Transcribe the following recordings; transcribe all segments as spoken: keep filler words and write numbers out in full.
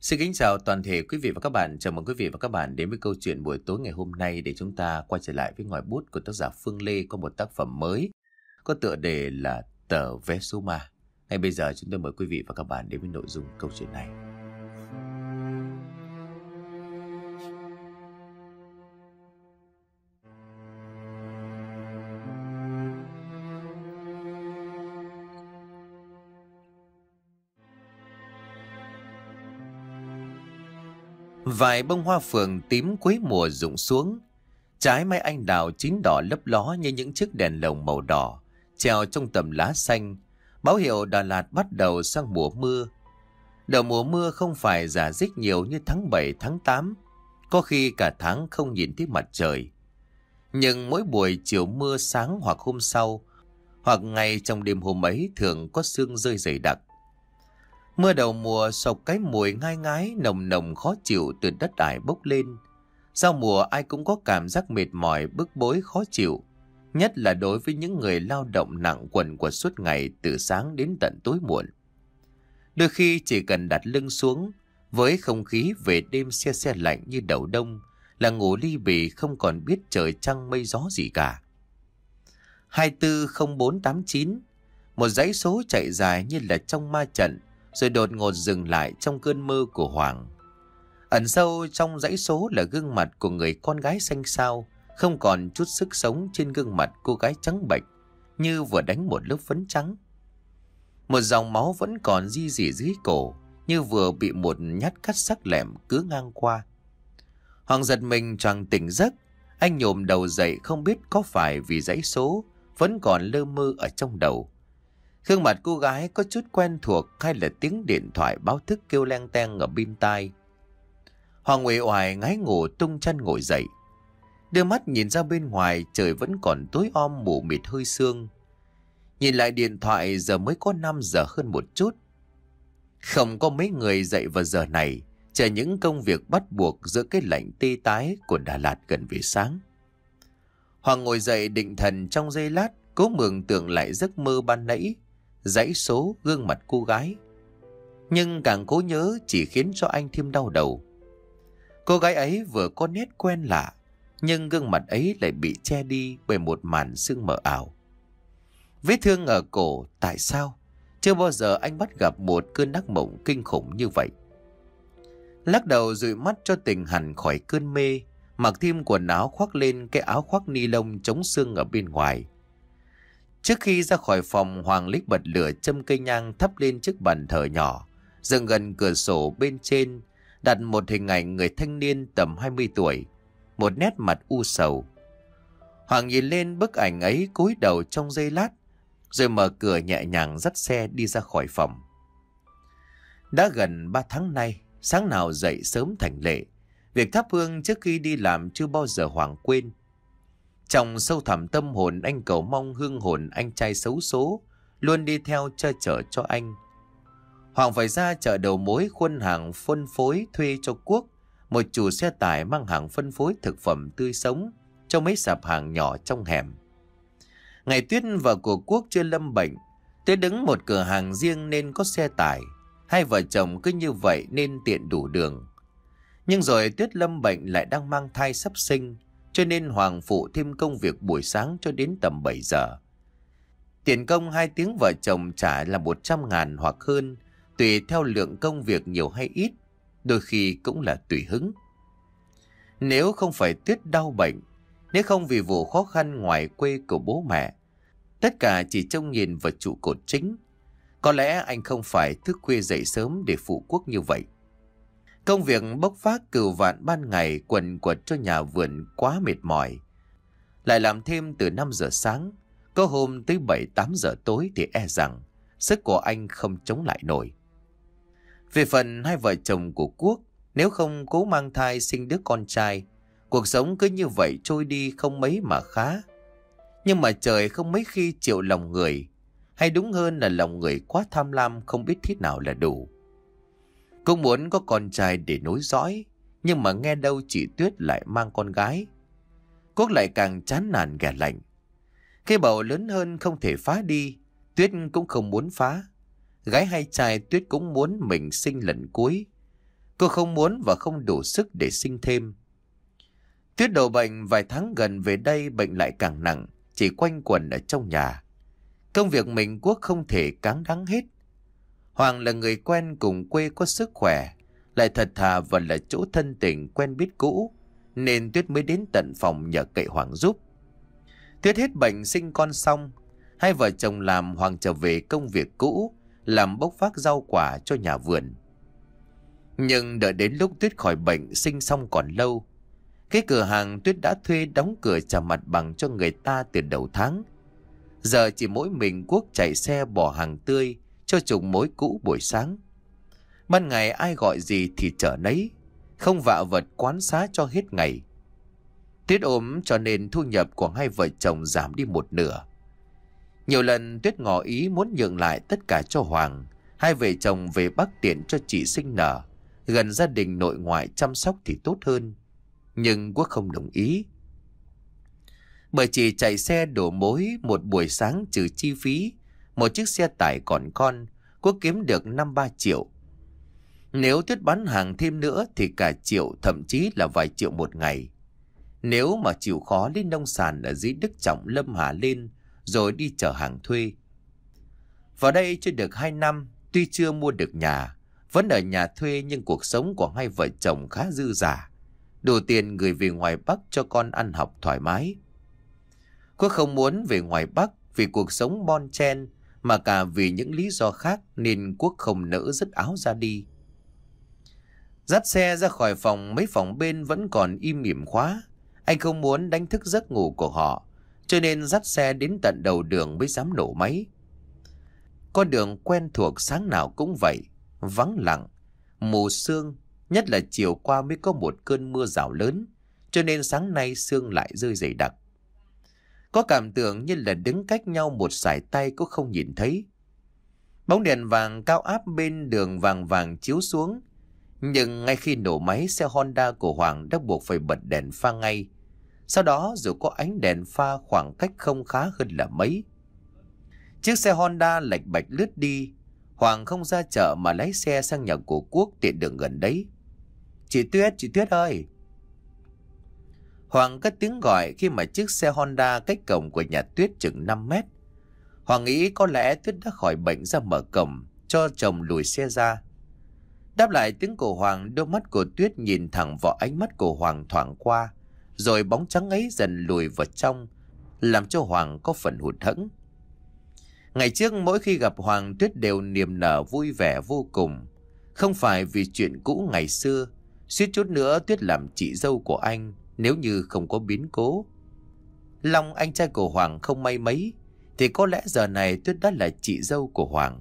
Xin kính chào toàn thể quý vị và các bạn. Chào mừng quý vị và các bạn đến với câu chuyện buổi tối ngày hôm nay để chúng ta quay trở lại với ngòi bút của tác giả Phương Lê có một tác phẩm mới có tựa đề là Tờ Vé Số Ma. Ngay bây giờ chúng tôi mời quý vị và các bạn đến với nội dung câu chuyện này. Vài bông hoa phượng tím cuối mùa rụng xuống, trái mai anh đào chín đỏ lấp ló như những chiếc đèn lồng màu đỏ treo trong tầm lá xanh, báo hiệu Đà Lạt bắt đầu sang mùa mưa. Đầu mùa mưa không phải rả rích nhiều như tháng bảy, tháng tám, có khi cả tháng không nhìn thấy mặt trời. Nhưng mỗi buổi chiều mưa sáng hoặc hôm sau, hoặc ngay trong đêm hôm ấy thường có sương rơi dày đặc. Mưa đầu mùa sộc cái mùi ngai ngái nồng nồng khó chịu từ đất ải bốc lên. Sau mùa ai cũng có cảm giác mệt mỏi, bức bối khó chịu, nhất là đối với những người lao động nặng quần quật suốt ngày từ sáng đến tận tối muộn. Đôi khi chỉ cần đặt lưng xuống, với không khí về đêm se se lạnh như đầu đông, là ngủ ly bì không còn biết trời trăng mây gió gì cả. hai tư không bốn tám chín, một dãy số chạy dài như là trong ma trận, rồi đột ngột dừng lại trong cơn mơ của Hoàng. Ẩn sâu trong dãy số là gương mặt của người con gái xanh xao, không còn chút sức sống trên gương mặt cô gái trắng bệch, như vừa đánh một lớp phấn trắng. Một dòng máu vẫn còn ri rỉ dưới cổ, như vừa bị một nhát cắt sắc lẹm cứ ngang qua. Hoàng giật mình choàng tỉnh giấc, anh nhổm đầu dậy không biết có phải vì dãy số vẫn còn lơ mơ ở trong đầu. Gương mặt cô gái có chút quen thuộc hay là tiếng điện thoại báo thức kêu leng teng ở bên tai. Hoàng uể oải ngái ngủ tung chân ngồi dậy. Đưa mắt nhìn ra bên ngoài, trời vẫn còn tối om mù mịt hơi sương. Nhìn lại điện thoại giờ mới có năm giờ hơn một chút. Không có mấy người dậy vào giờ này, chờ những công việc bắt buộc giữa cái lạnh tê tái của Đà Lạt gần về sáng. Hoàng ngồi dậy định thần trong giây lát, cố mường tượng lại giấc mơ ban nãy, dãy số, gương mặt cô gái. Nhưng càng cố nhớ chỉ khiến cho anh thêm đau đầu. Cô gái ấy vừa có nét quen lạ, nhưng gương mặt ấy lại bị che đi bởi một màn sương mờ ảo. Vết thương ở cổ, tại sao? Chưa bao giờ anh bắt gặp một cơn ác mộng kinh khủng như vậy. Lắc đầu dụi mắt cho tỉnh hẳn khỏi cơn mê, mặc thêm quần áo khoác lên cái áo khoác ni lông chống sương ở bên ngoài. Trước khi ra khỏi phòng, Hoàng lích bật lửa châm cây nhang thắp lên chiếc bàn thờ nhỏ, dựng gần cửa sổ bên trên, đặt một hình ảnh người thanh niên tầm hai mươi tuổi, một nét mặt u sầu. Hoàng nhìn lên bức ảnh ấy cúi đầu trong giây lát, rồi mở cửa nhẹ nhàng dắt xe đi ra khỏi phòng. Đã gần ba tháng nay, sáng nào dậy sớm thành lệ, việc thắp hương trước khi đi làm chưa bao giờ Hoàng quên. Trong sâu thẳm tâm hồn anh cầu mong hương hồn anh trai xấu số luôn đi theo che chở cho anh. Hoàng phải ra chợ đầu mối khuôn hàng phân phối thuê cho Quốc, một chủ xe tải mang hàng phân phối thực phẩm tươi sống cho mấy sạp hàng nhỏ trong hẻm. Ngày Tuyết vợ của Quốc chưa lâm bệnh, Tuyết đứng một cửa hàng riêng nên có xe tải. Hai vợ chồng cứ như vậy nên tiện đủ đường. Nhưng rồi Tuyết lâm bệnh lại đang mang thai sắp sinh, cho nên Hoàng phụ thêm công việc buổi sáng cho đến tầm bảy giờ. Tiền công hai tiếng vợ chồng trả là một trăm ngàn hoặc hơn, tùy theo lượng công việc nhiều hay ít, đôi khi cũng là tùy hứng. Nếu không phải Tuyết đau bệnh, nếu không vì vụ khó khăn ngoài quê của bố mẹ, tất cả chỉ trông nhìn vào trụ cột chính, có lẽ anh không phải thức khuya dậy sớm để phụ Quốc như vậy. Công việc bốc vác cừu vạn ban ngày quần quật cho nhà vườn quá mệt mỏi. Lại làm thêm từ năm giờ sáng, có hôm tới bảy tám giờ tối thì e rằng sức của anh không chống lại nổi. Về phần hai vợ chồng của Quốc, nếu không cố mang thai sinh đứa con trai, cuộc sống cứ như vậy trôi đi không mấy mà khá. Nhưng mà trời không mấy khi chịu lòng người, hay đúng hơn là lòng người quá tham lam không biết thế nào là đủ. Cũng muốn có con trai để nối dõi, nhưng mà nghe đâu chị Tuyết lại mang con gái. Quốc lại càng chán nản ghẻ lạnh. Cái bầu lớn hơn không thể phá đi, Tuyết cũng không muốn phá. Gái hay trai Tuyết cũng muốn mình sinh lần cuối. Cô không muốn và không đủ sức để sinh thêm. Tuyết đổ bệnh vài tháng gần về đây, bệnh lại càng nặng, chỉ quanh quẩn ở trong nhà. Công việc mình Quốc không thể cáng đáng hết. Hoàng là người quen cùng quê có sức khỏe, lại thật thà và là chỗ thân tình quen biết cũ, nên Tuyết mới đến tận phòng nhờ cậy Hoàng giúp. Tuyết hết bệnh sinh con xong, hai vợ chồng làm, Hoàng trở về công việc cũ, làm bốc vác rau quả cho nhà vườn. Nhưng đợi đến lúc Tuyết khỏi bệnh sinh xong còn lâu. Cái cửa hàng Tuyết đã thuê đóng cửa trả mặt bằng cho người ta từ đầu tháng. Giờ chỉ mỗi mình Quốc chạy xe bỏ hàng tươi cho chục mối cũ buổi sáng. Ban ngày ai gọi gì thì chở nấy, không vạ vật quán xá cho hết ngày. Tuyết ốm cho nên thu nhập của hai vợ chồng giảm đi một nửa. Nhiều lần Tuyết ngỏ ý muốn nhượng lại tất cả cho Hoàng, hai vợ chồng về Bắc tiện cho chị sinh nở, gần gia đình nội ngoại chăm sóc thì tốt hơn. Nhưng Quốc không đồng ý. Bởi chỉ chạy xe đổ mối một buổi sáng trừ chi phí, một chiếc xe tải còn con, Quốc kiếm được năm ba triệu. Nếu Tuyết bán hàng thêm nữa thì cả triệu, thậm chí là vài triệu một ngày. Nếu mà chịu khó lấy nông sản ở dưới Đức Trọng Lâm Hà lên, rồi đi chở hàng thuê. Vào đây chưa được hai năm, tuy chưa mua được nhà, vẫn ở nhà thuê, nhưng cuộc sống của hai vợ chồng khá dư dả, đủ tiền gửi về ngoài Bắc cho con ăn học thoải mái. Cô không muốn về ngoài Bắc vì cuộc sống bon chen, mà cả vì những lý do khác nên Quốc không nỡ dứt áo ra đi. Dắt xe ra khỏi phòng, mấy phòng bên vẫn còn im ỉm khóa. Anh không muốn đánh thức giấc ngủ của họ, cho nên dắt xe đến tận đầu đường mới dám nổ máy. Con đường quen thuộc sáng nào cũng vậy, vắng lặng, mù sương, nhất là chiều qua mới có một cơn mưa rào lớn, cho nên sáng nay sương lại rơi dày đặc. Có cảm tưởng như là đứng cách nhau một sải tay cũng không nhìn thấy. Bóng đèn vàng cao áp bên đường vàng vàng chiếu xuống, nhưng ngay khi nổ máy, xe Honda của Hoàng đã buộc phải bật đèn pha ngay. Sau đó dù có ánh đèn pha, khoảng cách không khá hơn là mấy. Chiếc xe Honda lạch bạch lướt đi. Hoàng không ra chợ mà lái xe sang nhà của Quốc tiện đường gần đấy. Chị Tuyết, chị Tuyết ơi! Hoàng cất tiếng gọi khi mà chiếc xe Honda cách cổng của nhà Tuyết chừng năm mét. Hoàng nghĩ có lẽ Tuyết đã khỏi bệnh ra mở cổng cho chồng lùi xe ra. Đáp lại tiếng của Hoàng, đôi mắt của Tuyết nhìn thẳng vào ánh mắt của Hoàng thoảng qua, rồi bóng trắng ấy dần lùi vào trong, làm cho Hoàng có phần hụt hẫng. Ngày trước mỗi khi gặp Hoàng, Tuyết đều niềm nở vui vẻ vô cùng. Không phải vì chuyện cũ ngày xưa, suýt chút nữa Tuyết làm chị dâu của anh nếu như không có biến cố. Long, anh trai của Hoàng, không may mấy, thì có lẽ giờ này Tuyết đã là chị dâu của Hoàng.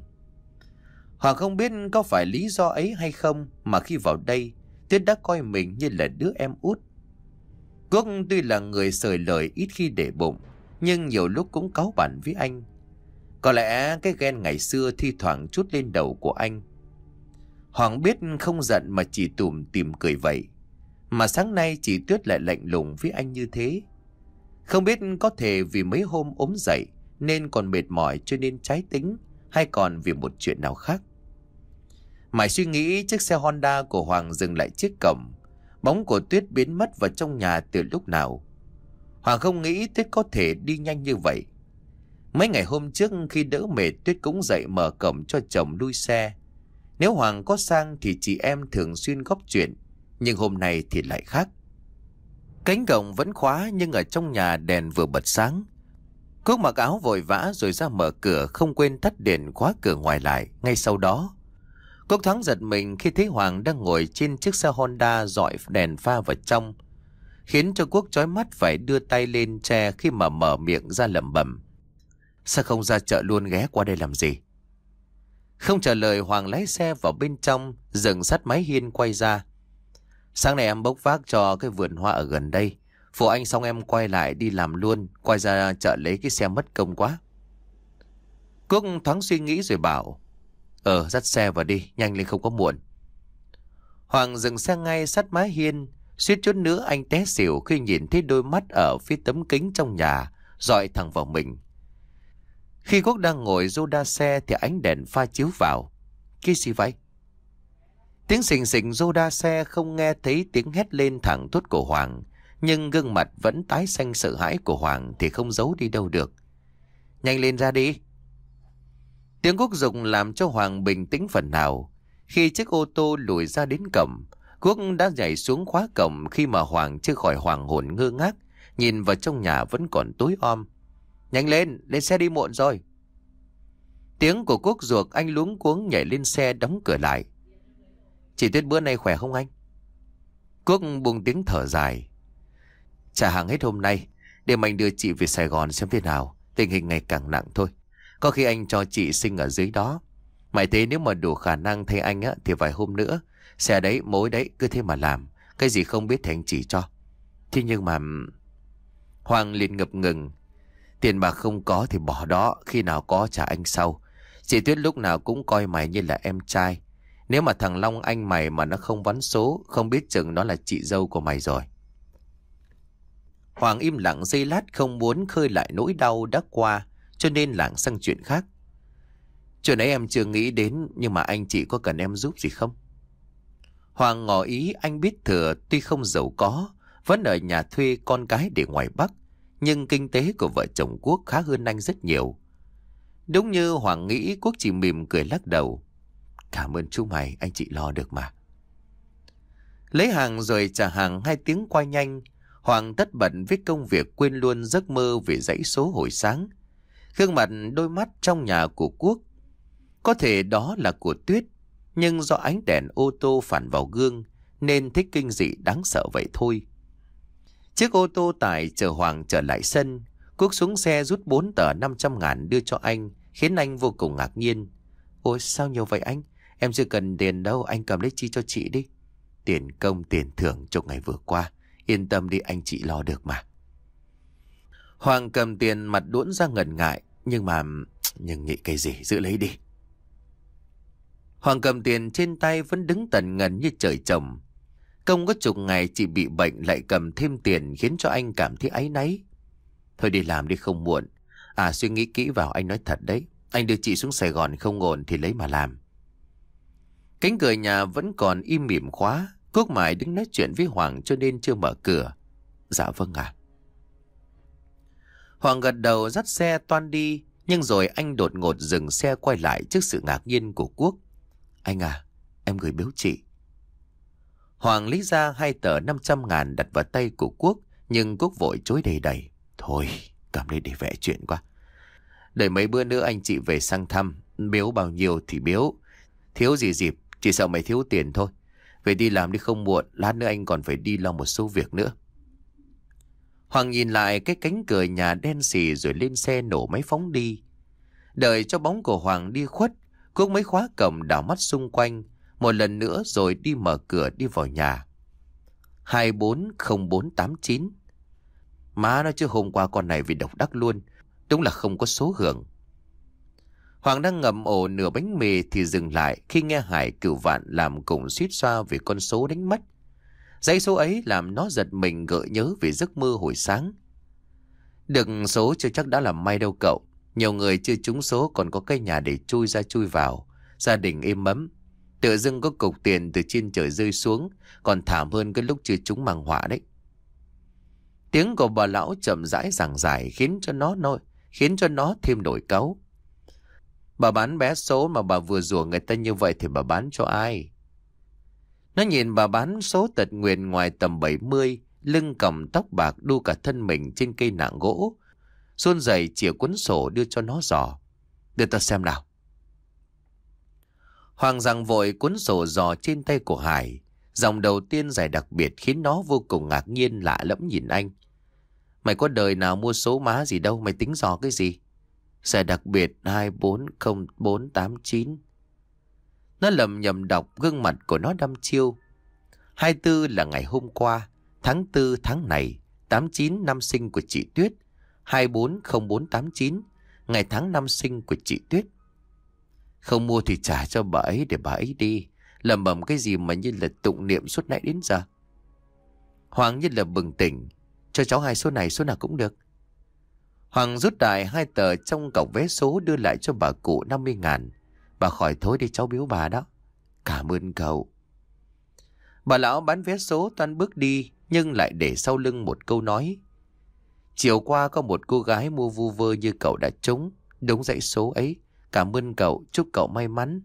Hoàng không biết có phải lý do ấy hay không mà khi vào đây, Tuyết đã coi mình như là đứa em út. Quốc tuy là người sời lời ít khi để bụng, nhưng nhiều lúc cũng cáu bẳn với anh. Có lẽ cái ghen ngày xưa thi thoảng trút lên đầu của anh. Hoàng biết không giận mà chỉ tủm tỉm cười vậy. Mà sáng nay chị Tuyết lại lạnh lùng với anh như thế. Không biết có thể vì mấy hôm ốm dậy nên còn mệt mỏi cho nên trái tính, hay còn vì một chuyện nào khác. Mãi suy nghĩ, chiếc xe Honda của Hoàng dừng lại trước cổng. Bóng của Tuyết biến mất vào trong nhà từ lúc nào. Hoàng không nghĩ Tuyết có thể đi nhanh như vậy. Mấy ngày hôm trước khi đỡ mệt, Tuyết cũng dậy mở cổng cho chồng lui xe. Nếu Hoàng có sang thì chị em thường xuyên góp chuyện, nhưng hôm nay thì lại khác. Cánh cổng vẫn khóa, nhưng ở trong nhà đèn vừa bật sáng. Quốc mặc áo vội vã rồi ra mở cửa, không quên tắt đèn khóa cửa ngoài lại. Ngay sau đó, Quốc thoáng giật mình khi thấy Hoàng đang ngồi trên chiếc xe Honda dọi đèn pha vào trong, khiến cho Quốc chói mắt phải đưa tay lên che khi mà mở miệng ra lẩm bẩm: sao không ra chợ luôn, ghé qua đây làm gì? Không trả lời, Hoàng lái xe vào bên trong, dừng sát mái hiên quay ra. Sáng nay em bốc vác cho cái vườn hoa ở gần đây, phụ anh xong em quay lại đi làm luôn, quay ra chợ lấy cái xe mất công quá. Quốc thoáng suy nghĩ rồi bảo: Ờ, dắt xe vào đi, nhanh lên không có muộn. Hoàng dừng xe ngay sát mái hiên, suýt chút nữa anh té xỉu khi nhìn thấy đôi mắt ở phía tấm kính trong nhà dọi thẳng vào mình. Khi Quốc đang ngồi rô đa xe thì ánh đèn pha chiếu vào. Cái gì vậy? Tiếng xình xình rô đa xe không nghe thấy tiếng hét lên thẳng thốt của Hoàng, nhưng gương mặt vẫn tái xanh sợ hãi của Hoàng thì không giấu đi đâu được. Nhanh lên ra đi. Tiếng Quốc giục làm cho Hoàng bình tĩnh phần nào. Khi chiếc ô tô lùi ra đến cổng, Quốc đã nhảy xuống khóa cổng khi mà Hoàng chưa khỏi hoàng hồn ngơ ngác, nhìn vào trong nhà vẫn còn tối om. Nhanh lên, lên xe đi muộn rồi. Tiếng của Quốc ruột anh luống cuống nhảy lên xe đóng cửa lại. Chị Tuyết bữa nay khỏe không anh? Quốc buông tiếng thở dài. Trả hàng hết hôm nay, để mình đưa chị về Sài Gòn xem thế nào. Tình hình ngày càng nặng thôi. Có khi anh cho chị sinh ở dưới đó. Mày thế nếu mà đủ khả năng thay anh á thì vài hôm nữa, xe đấy, mối đấy, cứ thế mà làm. Cái gì không biết thì anh chỉ cho. Thế nhưng mà... Hoàng liền ngập ngừng. Tiền bạc không có thì bỏ đó, khi nào có trả anh sau. Chị Tuyết lúc nào cũng coi mày như là em trai. Nếu mà thằng Long anh mày mà nó không vắn số, không biết chừng nó là chị dâu của mày rồi. Hoàng im lặng giây lát, không muốn khơi lại nỗi đau đã qua, cho nên lảng sang chuyện khác. Chuyện ấy em chưa nghĩ đến, nhưng mà anh chị có cần em giúp gì không? Hoàng ngỏ ý anh biết Thừa tuy không giàu có, vẫn ở nhà thuê con cái để ngoài Bắc, nhưng kinh tế của vợ chồng Quốc khá hơn anh rất nhiều. Đúng như Hoàng nghĩ, Quốc chỉ mỉm cười lắc đầu. Cảm ơn chú mày, anh chị lo được mà. Lấy hàng rồi trả hàng hai tiếng qua nhanh, Hoàng tất bận với công việc quên luôn giấc mơ về dãy số hồi sáng. Gương mặt đôi mắt trong nhà của Quốc, có thể đó là của Tuyết, nhưng do ánh đèn ô tô phản vào gương nên thấy kinh dị đáng sợ vậy thôi. Chiếc ô tô tải chở Hoàng trở lại sân. Quốc xuống xe rút bốn tờ năm trăm ngàn đưa cho anh, khiến anh vô cùng ngạc nhiên. Ôi sao nhiều vậy anh? Em chưa cần tiền đâu, anh cầm lấy chi cho chị đi. Tiền công tiền thưởng cho ngày vừa qua. Yên tâm đi, anh chị lo được mà. Hoàng cầm tiền mặt đuỗn ra ngần ngại. Nhưng mà... Nhưng nghĩ cái gì, giữ lấy đi. Hoàng cầm tiền trên tay vẫn đứng tần ngần như trời trồng. Công có chục ngày chị bị bệnh lại cầm thêm tiền khiến cho anh cảm thấy áy náy. Thôi đi làm đi không muộn. À suy nghĩ kỹ vào, anh nói thật đấy. Anh đưa chị xuống Sài Gòn không ổn thì lấy mà làm. Cánh cửa nhà vẫn còn im mỉm khóa. Quốc mãi đứng nói chuyện với Hoàng cho nên chưa mở cửa. Dạ vâng ạ. Hoàng gật đầu dắt xe toan đi. Nhưng rồi anh đột ngột dừng xe quay lại trước sự ngạc nhiên của Quốc. Anh à, em gửi biếu chị. Hoàng lấy ra hai tờ năm trăm ngàn đặt vào tay của Quốc. Nhưng Quốc vội chối đầy đầy. Thôi, cầm lấy để vẽ chuyện quá. Đợi mấy bữa nữa anh chị về sang thăm. Biếu bao nhiêu thì biếu. Thiếu gì dịp, chỉ sợ mày thiếu tiền thôi. Về đi làm đi không muộn. Lát nữa anh còn phải đi lo một số việc nữa. Hoàng nhìn lại cái cánh cửa nhà đen xì rồi lên xe nổ máy phóng đi. Đợi cho bóng của Hoàng đi khuất, Quốc mới khóa cổng đảo mắt xung quanh một lần nữa rồi đi mở cửa đi vào nhà. Hai bốn không bốn tám chín. Má nói chứ hôm qua con này vì độc đắc luôn. Đúng là không có số hưởng. Hoàng đang ngậm ổ nửa bánh mì thì dừng lại khi nghe Hải Cửu Vạn làm cùng suýt xoa về con số đánh mất. Dãy số ấy làm nó giật mình gợi nhớ về giấc mơ hồi sáng. Được số chưa chắc đã làm may đâu cậu. Nhiều người chưa trúng số còn có cái nhà để chui ra chui vào. Gia đình êm ấm. Tự dưng có cục tiền từ trên trời rơi xuống. Còn thảm hơn cái lúc chưa trúng mang họa đấy. Tiếng của bà lão chậm rãi giảng giải khiến cho nó nổi, khiến cho nó thêm nổi cáu. Bà bán vé số mà bà vừa rủa người ta như vậy thì bà bán cho ai? Nó nhìn bà bán số tật nguyền ngoài tầm bảy mươi, lưng còng tóc bạc đu cả thân mình trên cây nạng gỗ. Run rẩy chìa cuốn sổ đưa cho nó dò. Đưa ta xem nào. Hoàng giằng vội cuốn sổ dò trên tay của Hải. Dòng đầu tiên dài đặc biệt khiến nó vô cùng ngạc nhiên lạ lẫm nhìn anh. Mày có đời nào mua số má gì đâu, mày tính dò cái gì? Dài đặc biệt hai bốn không bốn tám chín. Nó lầm nhầm đọc, gương mặt của nó đăm chiêu. hai mươi tư là ngày hôm qua, tháng tư tháng này, tám chín năm sinh của chị Tuyết, hai bốn không bốn tám chín, ngày tháng năm sinh của chị Tuyết. Không mua thì trả cho bà ấy để bà ấy đi. Lầm bầm cái gì mà như là tụng niệm suốt nãy đến giờ. Hoàng như là bừng tỉnh. Cho cháu hai số này, số nào cũng được. Hoàng rút đại hai tờ trong cọc vé số đưa lại cho bà cụ năm mươi ngàn. Bà khỏi thối đi, cháu biếu bà đó. Cảm ơn cậu. Bà lão bán vé số toan bước đi nhưng lại để sau lưng một câu nói. Chiều qua có một cô gái mua vu vơ như cậu đã trúng đúng dãy số ấy. Cảm ơn cậu, chúc cậu may mắn.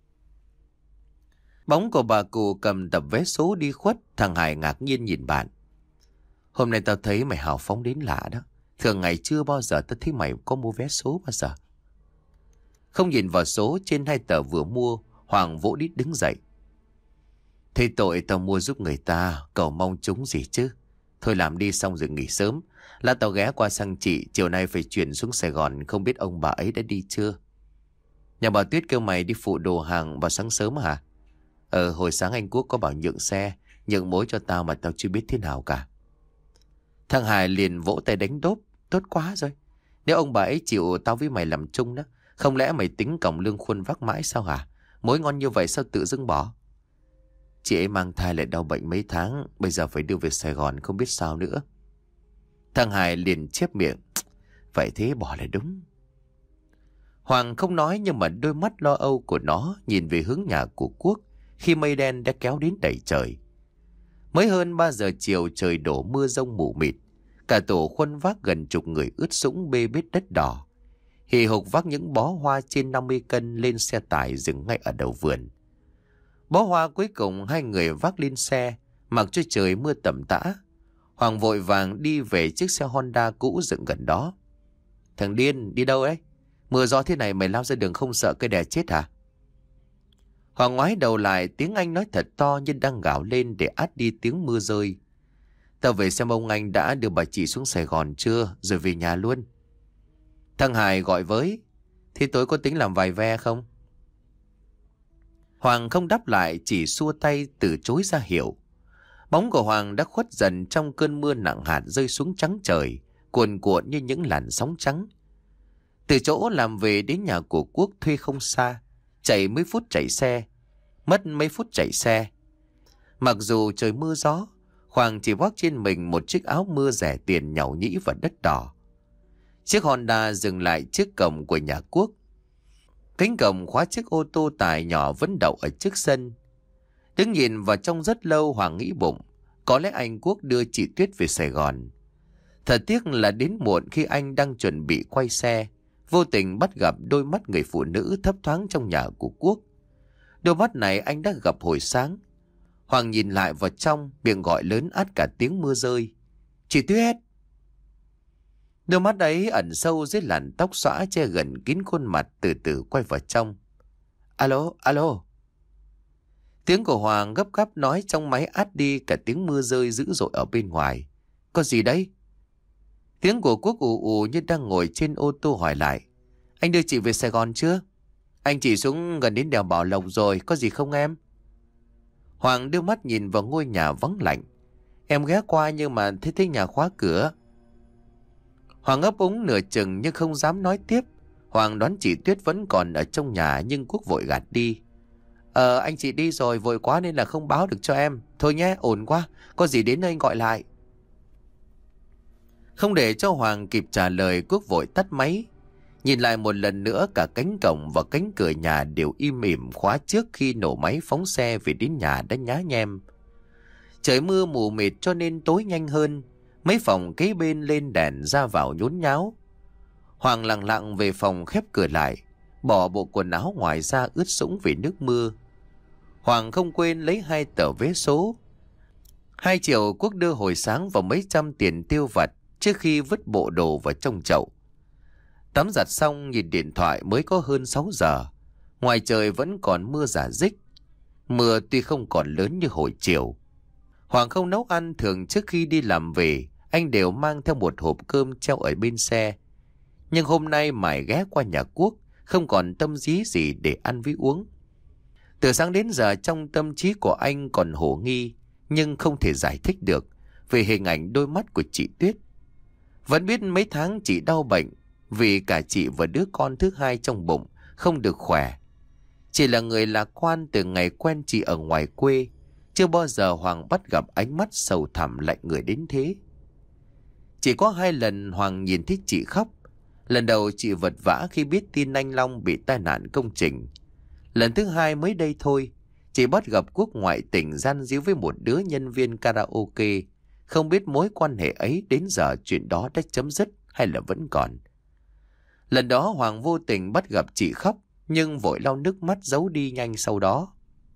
Bóng của bà cụ cầm tập vé số đi khuất. Thằng Hải ngạc nhiên nhìn bạn. Hôm nay tao thấy mày hào phóng đến lạ đó. Thường ngày chưa bao giờ tao thấy mày có mua vé số bao giờ. Không nhìn vào số trên hai tờ vừa mua, Hoàng vỗ đít đứng dậy. Thế tội tao mua giúp người ta, cậu mong chúng gì chứ. Thôi làm đi xong rồi nghỉ sớm. Lát tao ghé qua sang chị, chiều nay phải chuyển xuống Sài Gòn, không biết ông bà ấy đã đi chưa. Nhà bà Tuyết kêu mày đi phụ đồ hàng vào sáng sớm hả? Ờ, hồi sáng anh Quốc có bảo nhượng xe, nhượng mối cho tao mà tao chưa biết thế nào cả. Thằng Hải liền vỗ tay đánh đốp. Tốt quá rồi. Nếu ông bà ấy chịu tao với mày làm chung đó, không lẽ mày tính còng lương khuôn vác mãi sao hả? Mối ngon như vậy sao tự dưng bỏ? Chị ấy mang thai lại đau bệnh mấy tháng, bây giờ phải đưa về Sài Gòn không biết sao nữa. Thằng Hải liền chép miệng. Vậy thế bỏ là đúng. Hoàng không nói nhưng mà đôi mắt lo âu của nó nhìn về hướng nhà của Quốc khi mây đen đã kéo đến đầy trời. Mới hơn ba giờ chiều trời đổ mưa rông mù mịt. Cả tổ khuân vác gần chục người ướt sũng bê bết đất đỏ. Hì hục vác những bó hoa trên năm mươi cân lên xe tải dừng ngay ở đầu vườn. Bó hoa cuối cùng hai người vác lên xe, mặc cho trời mưa tầm tã. Hoàng vội vàng đi về chiếc xe Honda cũ dựng gần đó. Thằng điên, đi đâu ấy? Mưa gió thế này mày lao ra đường không sợ cây đè chết hả? Hoàng ngoái đầu lại, tiếng Anh nói thật to như đang gào lên để át đi tiếng mưa rơi. Tao về xem ông anh đã đưa bà chị xuống Sài Gòn chưa, rồi về nhà luôn. Thằng Hải gọi với. Thế tối có tính làm vài ve không? Hoàng không đáp lại, chỉ xua tay từ chối ra hiệu. Bóng của Hoàng đã khuất dần trong cơn mưa nặng hạt rơi xuống trắng trời, cuồn cuộn như những làn sóng trắng. Từ chỗ làm về đến nhà của Quốc thuê không xa, chạy mấy phút chạy xe, mất mấy phút chạy xe. Mặc dù trời mưa gió, Hoàng chỉ vác trên mình một chiếc áo mưa rẻ tiền nhàu nhĩ và đất đỏ. Chiếc Honda dừng lại trước cổng của nhà Quốc. Cánh cổng khóa chiếc ô tô tải nhỏ vẫn đậu ở trước sân. Đứng nhìn vào trong rất lâu, Hoàng nghĩ bụng, có lẽ anh Quốc đưa chị Tuyết về Sài Gòn. Thật tiếc là đến muộn khi anh đang chuẩn bị quay xe, vô tình bắt gặp đôi mắt người phụ nữ thấp thoáng trong nhà của Quốc. Đôi mắt này anh đã gặp hồi sáng. Hoàng nhìn lại vào trong, miệng gọi lớn át cả tiếng mưa rơi. Chị Tuyết! Đôi mắt ấy ẩn sâu dưới làn tóc xõa che gần kín khuôn mặt, từ từ quay vào trong. Alo, alo! Tiếng của Hoàng gấp gáp nói trong máy át đi cả tiếng mưa rơi dữ dội ở bên ngoài. Có gì đấy? Tiếng của Quốc ù ù như đang ngồi trên ô tô hỏi lại. Anh đưa chị về Sài Gòn chưa? Anh chỉ xuống gần đến đèo Bảo Lộc rồi, có gì không em? Hoàng đưa mắt nhìn vào ngôi nhà vắng lạnh. Em ghé qua nhưng mà thấy thấy nhà khóa cửa. Hoàng ấp úng nửa chừng nhưng không dám nói tiếp. Hoàng đoán chị Tuyết vẫn còn ở trong nhà nhưng Quốc vội gạt đi. Ờ anh chị đi rồi, vội quá nên là không báo được cho em. Thôi nhé, ổn quá, có gì đến nơi gọi lại. Không để cho Hoàng kịp trả lời, Quốc vội tắt máy. Nhìn lại một lần nữa, cả cánh cổng và cánh cửa nhà đều im ỉm khóa trước khi nổ máy phóng xe về đến nhà đã nhá nhem. Trời mưa mù mịt cho nên tối nhanh hơn. Mấy phòng kế bên lên đèn ra vào nhốn nháo. Hoàng lặng lặng về phòng khép cửa lại, bỏ bộ quần áo ngoài ra ướt sũng vì nước mưa. Hoàng không quên lấy hai tờ vé số. Hai triệu Quốc đưa hồi sáng và mấy trăm tiền tiêu vặt trước khi vứt bộ đồ vào trong chậu. Tắm giặt xong nhìn điện thoại mới có hơn sáu giờ. Ngoài trời vẫn còn mưa rả rích. Mưa tuy không còn lớn như hồi chiều. Hoàng không nấu ăn, thường trước khi đi làm về anh đều mang theo một hộp cơm treo ở bên xe. Nhưng hôm nay mải ghé qua nhà Quốc, không còn tâm trí gì để ăn với uống. Từ sáng đến giờ trong tâm trí của anh còn hồ nghi, nhưng không thể giải thích được về hình ảnh đôi mắt của chị Tuyết. Vẫn biết mấy tháng chị đau bệnh vì cả chị và đứa con thứ hai trong bụng không được khỏe. Chỉ là người lạc quan từ ngày quen chị ở ngoài quê, chưa bao giờ Hoàng bắt gặp ánh mắt sầu thẳm lạnh người đến thế. Chỉ có hai lần Hoàng nhìn thấy chị khóc. Lần đầu chị vật vã khi biết tin anh Long bị tai nạn công trình. Lần thứ hai mới đây thôi, Chị bắt gặp Quốc ngoại tình gian díu với một đứa nhân viên karaoke. Không biết mối quan hệ ấy đến giờ chuyện đó đã chấm dứt hay là vẫn còn. Lần đó Hoàng vô tình bắt gặp chị khóc, nhưng vội lau nước mắt giấu đi nhanh sau đó.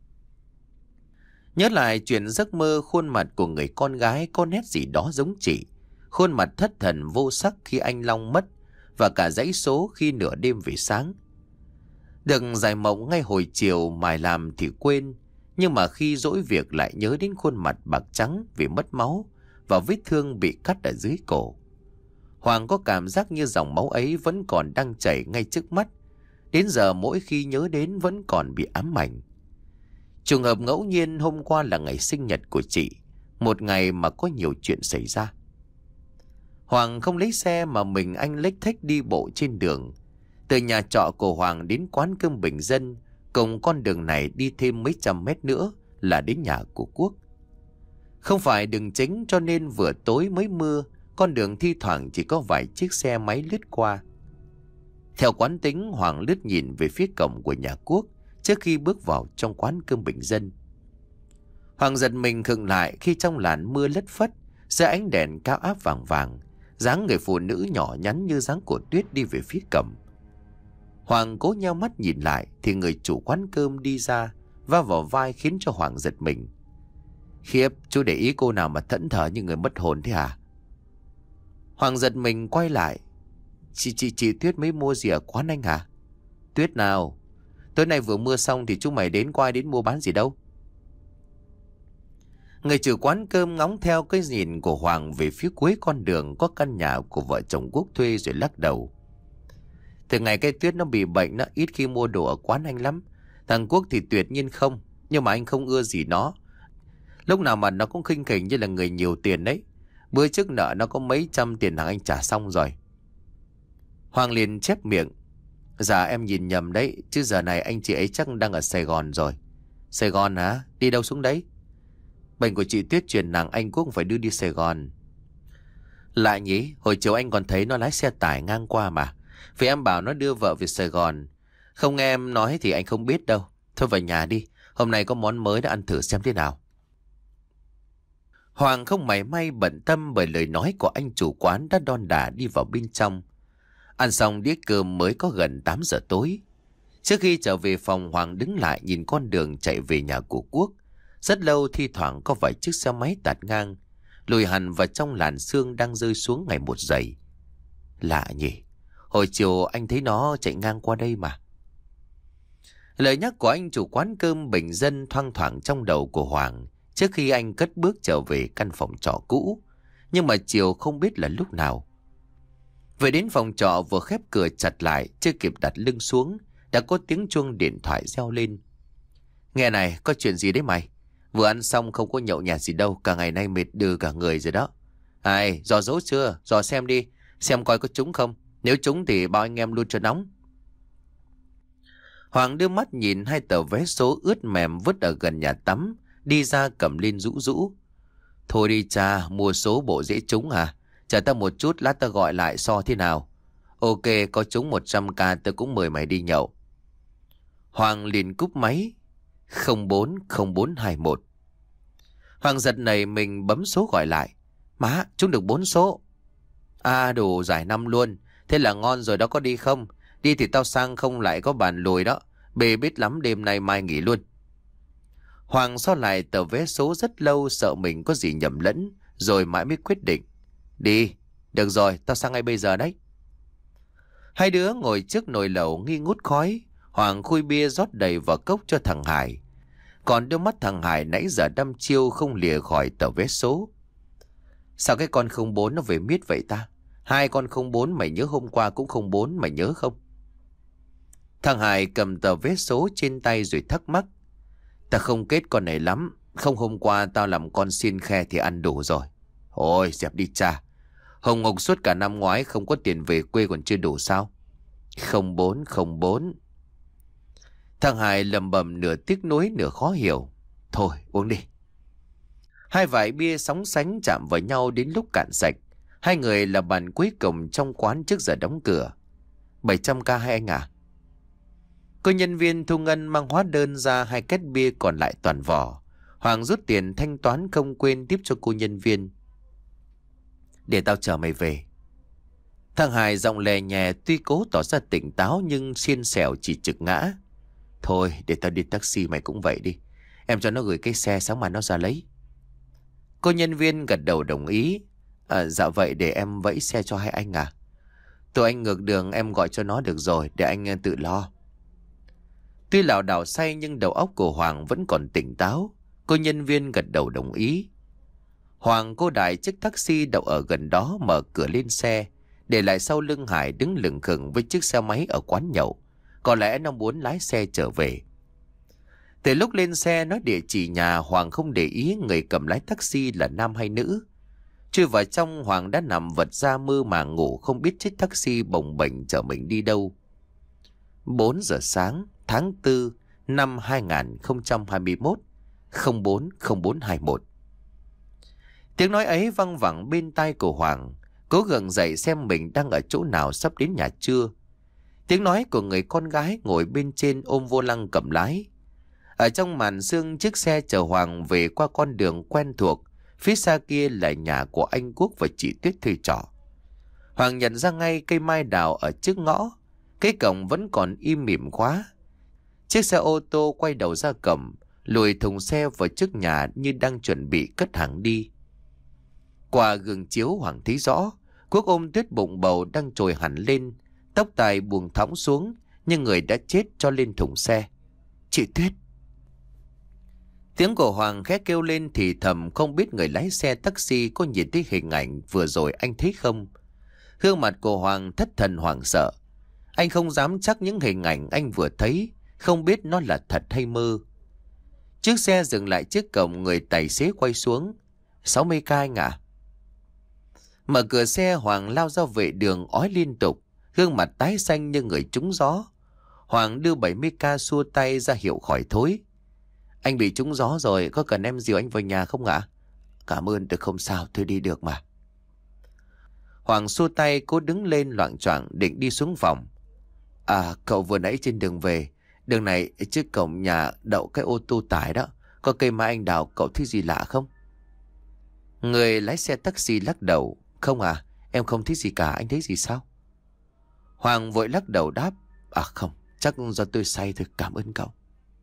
Nhớ lại chuyện giấc mơ, khuôn mặt của người con gái có nét gì đó giống chị. Khuôn mặt thất thần vô sắc khi anh Long mất, và cả dãy số khi nửa đêm về sáng. Được giải mộng ngay hồi chiều mài làm thì quên, nhưng mà khi dỗi việc lại nhớ đến khuôn mặt bạc trắng vì mất máu và vết thương bị cắt ở dưới cổ. Hoàng có cảm giác như dòng máu ấy vẫn còn đang chảy ngay trước mắt. Đến giờ mỗi khi nhớ đến vẫn còn bị ám ảnh. Trường hợp ngẫu nhiên hôm qua là ngày sinh nhật của chị, một ngày mà có nhiều chuyện xảy ra. Hoàng không lấy xe mà mình anh lếch thếch đi bộ trên đường. Từ nhà trọ của Hoàng đến quán cơm bình dân, cùng con đường này đi thêm mấy trăm mét nữa là đến nhà của Quốc. Không phải đường chính cho nên vừa tối mới mưa, con đường thi thoảng chỉ có vài chiếc xe máy lướt qua. Theo quán tính, Hoàng lướt nhìn về phía cổng của nhà Quốc trước khi bước vào trong quán cơm bình dân. Hoàng giật mình khựng lại khi trong làn mưa lất phất, dưới ánh đèn cao áp vàng vàng, dáng người phụ nữ nhỏ nhắn như dáng của Tuyết đi về phía cổng. Hoàng cố nheo mắt nhìn lại thì người chủ quán cơm đi ra, va vào vai khiến cho Hoàng giật mình. Khiếp, chú để ý cô nào mà thẫn thờ như người mất hồn thế hả? Hoàng giật mình quay lại. Chị chị chị Tuyết mới mua gì ở quán anh hả? Tuyết nào? Tối nay vừa mưa xong thì chúng mày đến quay đến mua bán gì đâu? Người chủ quán cơm ngóng theo cái nhìn của Hoàng về phía cuối con đường có căn nhà của vợ chồng Quốc thuê rồi lắc đầu. Từ ngày cái Tuyết nó bị bệnh, nó ít khi mua đồ ở quán anh lắm. Thằng Quốc thì tuyệt nhiên không, nhưng mà anh không ưa gì nó. Lúc nào mà nó cũng khinh khỉnh như là người nhiều tiền đấy. Bữa trước nợ nó có mấy trăm tiền hàng anh trả xong rồi. Hoàng liền chép miệng. Dạ em nhìn nhầm đấy, chứ giờ này anh chị ấy chắc đang ở Sài Gòn rồi. Sài Gòn hả? Đi đâu xuống đấy? Bệnh của chị Tuyết chuyển nặng, anh Quốc phải đưa đi Sài Gòn. Lạ nhỉ, hồi chiều anh còn thấy nó lái xe tải ngang qua mà. Vì em bảo nó đưa vợ về Sài Gòn. Không nghe em nói thì anh không biết đâu. Thôi vào nhà đi, hôm nay có món mới đã ăn thử xem thế nào. Hoàng không mảy may bận tâm bởi lời nói của anh chủ quán đã đon đả đi vào bên trong. Ăn xong đĩa cơm mới có gần tám giờ tối. Trước khi trở về phòng, Hoàng đứng lại nhìn con đường chạy về nhà của Quốc. Rất lâu thi thoảng có vài chiếc xe máy tạt ngang, lùi hẳn vào trong làn sương đang rơi xuống ngày một dày. Lạ nhỉ, hồi chiều anh thấy nó chạy ngang qua đây mà. Lời nhắc của anh chủ quán cơm bình dân thoang thoảng trong đầu của Hoàng trước khi anh cất bước trở về căn phòng trọ cũ. Nhưng mà chiều không biết là lúc nào. Về đến phòng trọ vừa khép cửa chặt lại, chưa kịp đặt lưng xuống, đã có tiếng chuông điện thoại reo lên. Nghe này, có chuyện gì đấy mày? Vừa ăn xong không có nhậu nhẹt gì đâu, cả ngày nay mệt đừ cả người rồi đó. Ai, dò dấu chưa? Dò xem đi, xem coi có trúng không. Nếu trúng thì bao anh em luôn cho nóng. Hoàng đưa mắt nhìn hai tờ vé số ướt mềm vứt ở gần nhà tắm, đi ra cầm lên rũ rũ. Thôi đi cha, mua số bộ dễ trúng à? Chờ ta một chút, lát ta gọi lại so thế nào. Ok, có trúng một trăm k tôi cũng mời mày đi nhậu. Hoàng liền cúp máy. Không bốn không bốn hai một. Hoàng giật này mình bấm số gọi lại. Má, trúng được bốn số. À đủ giải năm luôn. Thế là ngon rồi đó, có đi không? Đi thì tao sang, không lại có bàn lùi đó. Bê biết lắm, đêm nay mai nghỉ luôn. Hoàng so lại tờ vé số rất lâu, sợ mình có gì nhầm lẫn, rồi mãi mới quyết định. Đi, được rồi, tao sang ngay bây giờ đấy. Hai đứa ngồi trước nồi lẩu nghi ngút khói. Hoàng khui bia rót đầy vào cốc cho thằng Hải. Còn đôi mắt thằng Hải nãy giờ đăm chiêu không lìa khỏi tờ vé số. Sao cái con không bốn nó về miết vậy ta? Hai con không bốn mày nhớ hôm qua cũng không bốn, mày nhớ không? Thằng Hải cầm tờ vé số trên tay rồi thắc mắc. Ta không kết con này lắm. Không, hôm qua tao làm con xin khe thì ăn đủ rồi. Ôi dẹp đi cha. Hồng Ngọc suốt cả năm ngoái không có tiền về quê còn chưa đủ sao? Không bốn không bốn. Thằng Hải lầm bầm nửa tiếc nuối nửa khó hiểu. Thôi uống đi. Hai vải bia sóng sánh chạm vào nhau đến lúc cạn sạch. Hai người là bàn cuối cùng trong quán trước giờ đóng cửa. bảy trăm k hay anh à? Cô nhân viên thu ngân mang hóa đơn ra hai két bia còn lại toàn vỏ. Hoàng rút tiền thanh toán không quên tiếp cho cô nhân viên. Để tao chở mày về. Thằng Hải giọng lè nhẹ, tuy cố tỏ ra tỉnh táo nhưng xiên xẻo chỉ trực ngã. Thôi để tao đi taxi, mày cũng vậy đi. Em cho nó gửi cái xe sáng mai nó ra lấy. Cô nhân viên gật đầu đồng ý. À, dạ vậy để em vẫy xe cho hai anh à? Tụi anh ngược đường em gọi cho nó được rồi, để anh tự lo. Tuy lảo đảo say nhưng đầu óc của Hoàng vẫn còn tỉnh táo. Cô nhân viên gật đầu đồng ý. Hoàng cô đại chiếc taxi đậu ở gần đó, mở cửa lên xe, để lại sau lưng Hải đứng lững khừng với chiếc xe máy ở quán nhậu. Có lẽ nó muốn lái xe trở về. Từ lúc lên xe nói địa chỉ nhà, Hoàng không để ý người cầm lái taxi là nam hay nữ. Chui vào trong, Hoàng đã nằm vật ra mơ màng ngủ, không biết chiếc taxi bồng bềnh chở mình đi đâu. Bốn giờ sáng, tháng tư, năm hai nghìn không trăm hai mươi mốt, không bốn không bốn hai mốt. Tiếng nói ấy văng vẳng bên tai của Hoàng, cố gượng dậy xem mình đang ở chỗ nào, sắp đến nhà chưa. Tiếng nói của người con gái ngồi bên trên ôm vô lăng cầm lái. Ở trong màn sương, chiếc xe chở Hoàng về qua con đường quen thuộc. Phía xa kia là nhà của anh Quốc và chị Tuyết thuê trọ. Hoàng nhận ra ngay cây mai đào ở trước ngõ. Cái cổng vẫn còn im mỉm khóa. Chiếc xe ô tô quay đầu ra cổng, lùi thùng xe vào trước nhà như đang chuẩn bị cất hàng đi. Qua gương chiếu, Hoàng thấy rõ Quốc ôm Tuyết bụng bầu đang trồi hẳn lên, tóc tai buông thõng xuống, nhưng người đã chết cho lên thùng xe. Chị Tuyết! Tiếng của Hoàng khẽ kêu lên thì thầm, không biết người lái xe taxi có nhìn thấy hình ảnh vừa rồi anh thấy không. Gương mặt của Hoàng thất thần hoảng sợ. Anh không dám chắc những hình ảnh anh vừa thấy, không biết nó là thật hay mơ. Chiếc xe dừng lại trước cổng, người tài xế quay xuống. sáu mươi k anh ạ. Mở cửa xe, Hoàng lao ra vệ đường ói liên tục, gương mặt tái xanh như người trúng gió. Hoàng đưa bảy mươi k xua tay ra hiệu khỏi thối. Anh bị trúng gió rồi, có cần em dìu anh vào nhà không ạ? Cảm ơn, tôi không sao, tôi đi được mà. Hoàng xua tay, cố đứng lên loạng choạng định đi xuống phòng. À, cậu vừa nãy trên đường về, đường này trước cổng nhà đậu cái ô tô tải đó, có cây mai anh đào, cậu thấy gì lạ không? Người lái xe taxi lắc đầu. Không à, em không thấy gì cả, anh thấy gì sao? Hoàng vội lắc đầu đáp. À không, chắc do tôi say thôi, cảm ơn cậu.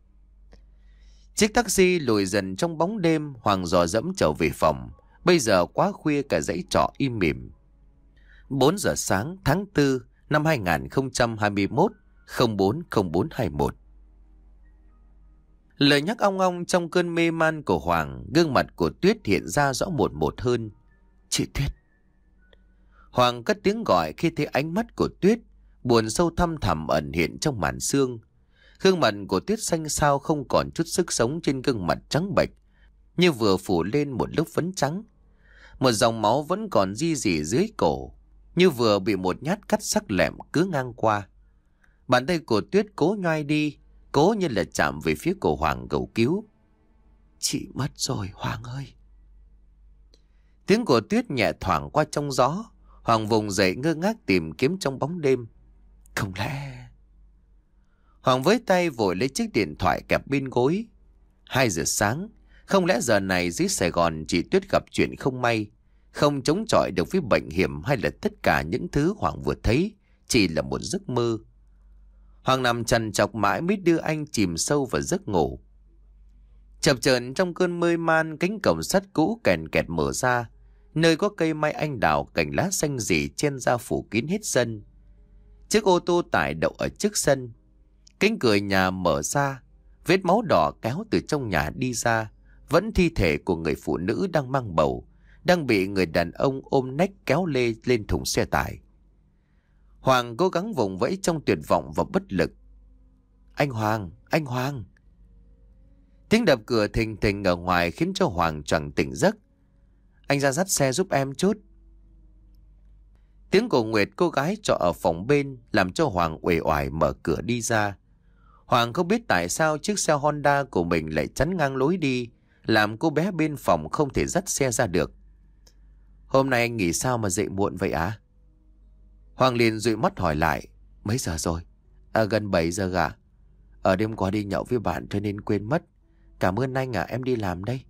Chiếc taxi lùi dần trong bóng đêm. Hoàng dò dẫm trở về phòng. Bây giờ quá khuya, cả dãy trọ im mỉm. Bốn giờ sáng, tháng tư, năm hai nghìn không trăm hai mươi mốt, không bốn không bốn hai mốt. Lời nhắc ong ong trong cơn mê man của Hoàng, gương mặt của Tuyết hiện ra rõ một một hơn. Chị Tuyết! Hoàng cất tiếng gọi khi thấy ánh mắt của Tuyết, buồn sâu thăm thẳm ẩn hiện trong màn sương. Gương mặt của Tuyết xanh xao, không còn chút sức sống trên gương mặt trắng bệch, như vừa phủ lên một lớp phấn trắng. Một dòng máu vẫn còn ri rỉ dưới cổ, như vừa bị một nhát cắt sắc lẹm cứ ngang qua. Bàn tay của Tuyết cố nhoai đi, cố như là chạm về phía cổ Hoàng cầu cứu. Chị mất rồi Hoàng ơi! Tiếng của Tuyết nhẹ thoảng qua trong gió. Hoàng vùng dậy ngơ ngác tìm kiếm trong bóng đêm. Không lẽ... Hoàng với tay vội lấy chiếc điện thoại kẹp bên gối. Hai giờ sáng, không lẽ giờ này dưới Sài Gòn chị Tuyết gặp chuyện không may, không chống chọi được với bệnh hiểm, hay là tất cả những thứ Hoàng vừa thấy chỉ là một giấc mơ? Hoàng nằm trằn trọc mãi mới đưa anh chìm sâu vào giấc ngủ. Chập chờn trong cơn mê man, cánh cổng sắt cũ kèn kẹt mở ra, nơi có cây mai anh đào cành lá xanh rì chen ra phủ kín hết sân. Chiếc ô tô tải đậu ở trước sân. Cánh cửa nhà mở ra, vết máu đỏ kéo từ trong nhà đi ra, vẫn thi thể của người phụ nữ đang mang bầu, đang bị người đàn ông ôm nách kéo lê lên thùng xe tải. Hoàng cố gắng vùng vẫy trong tuyệt vọng và bất lực. Anh Hoàng, anh Hoàng! Tiếng đập cửa thình thình ở ngoài khiến cho Hoàng choàng tỉnh giấc. Anh ra dắt xe giúp em chút. Tiếng của Nguyệt, cô gái trọ ở phòng bên, làm cho Hoàng uể oải mở cửa đi ra. Hoàng không biết tại sao chiếc xe Honda của mình lại chắn ngang lối đi, làm cô bé bên phòng không thể dắt xe ra được. Hôm nay anh nghỉ sao mà dậy muộn vậy á? Hoàng liền dụi mắt hỏi lại. Mấy giờ rồi? À, gần bảy giờ gà. Ở đêm qua đi nhậu với bạn cho nên quên mất. Cảm ơn anh à, em đi làm đây.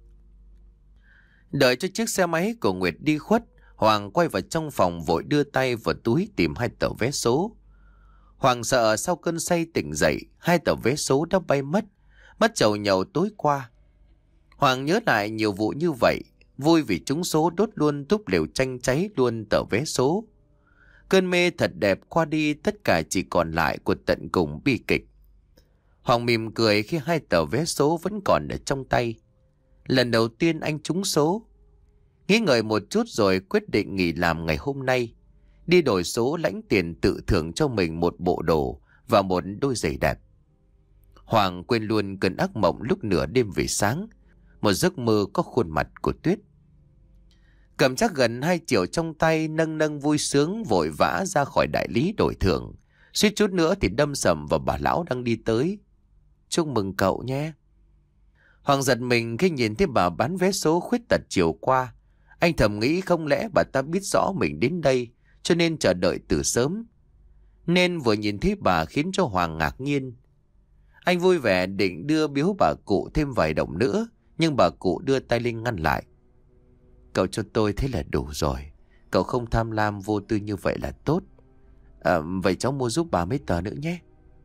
Đợi cho chiếc xe máy của Nguyệt đi khuất, Hoàng quay vào trong phòng vội đưa tay vào túi tìm hai tờ vé số. Hoàng sợ sau cơn say tỉnh dậy, hai tờ vé số đã bay mất, mất chầu nhậu tối qua. Hoàng nhớ lại nhiều vụ như vậy, vui vì trúng số đốt luôn túp lều tranh cháy luôn tờ vé số. Cơn mê thật đẹp qua đi, tất cả chỉ còn lại của tận cùng bi kịch. Hoàng mỉm cười khi hai tờ vé số vẫn còn ở trong tay. Lần đầu tiên anh trúng số. Nghĩ ngợi một chút rồi quyết định nghỉ làm ngày hôm nay. Đi đổi số lãnh tiền tự thưởng cho mình một bộ đồ và một đôi giày đẹp. Hoàng quên luôn cơn ác mộng lúc nửa đêm về sáng. Một giấc mơ có khuôn mặt của Tuyết. Cầm chắc gần hai triệu trong tay, nâng nâng vui sướng vội vã ra khỏi đại lý đổi thưởng. Suýt chút nữa thì đâm sầm vào bà lão đang đi tới. Chúc mừng cậu nhé. Hoàng giật mình khi nhìn thấy bà bán vé số khuyết tật chiều qua. Anh thầm nghĩ không lẽ bà ta biết rõ mình đến đây cho nên chờ đợi từ sớm. Nên vừa nhìn thấy bà khiến cho Hoàng ngạc nhiên. Anh vui vẻ định đưa biếu bà cụ thêm vài đồng nữa, nhưng bà cụ đưa tay lên ngăn lại. Cậu cho tôi thế là đủ rồi. Cậu không tham lam vô tư như vậy là tốt. À, vậy cháu mua giúp bà mấy tờ nữa nhé.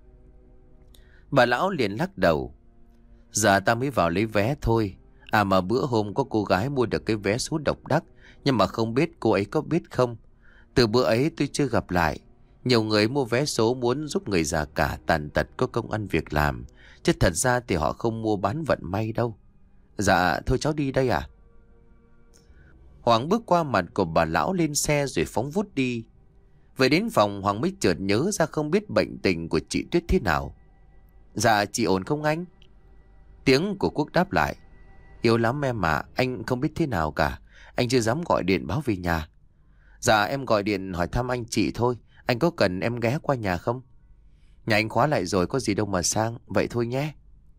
Bà lão liền lắc đầu. Dạ ta mới vào lấy vé thôi. À mà bữa hôm có cô gái mua được cái vé số độc đắc, nhưng mà không biết cô ấy có biết không. Từ bữa ấy tôi chưa gặp lại. Nhiều người mua vé số muốn giúp người già cả tàn tật có công ăn việc làm, chứ thật ra thì họ không mua bán vận may đâu. Dạ thôi cháu đi đây à. Hoàng bước qua mặt của bà lão lên xe rồi phóng vút đi. Về đến phòng Hoàng mới chợt nhớ ra không biết bệnh tình của chị Tuyết thế nào. Dạ chị ổn không anh? Tiếng của Quốc đáp lại. Yếu lắm em mà, anh không biết thế nào cả. Anh chưa dám gọi điện báo về nhà. Dạ em gọi điện hỏi thăm anh chị thôi. Anh có cần em ghé qua nhà không? Nhà anh khóa lại rồi, có gì đâu mà sang. Vậy thôi nhé.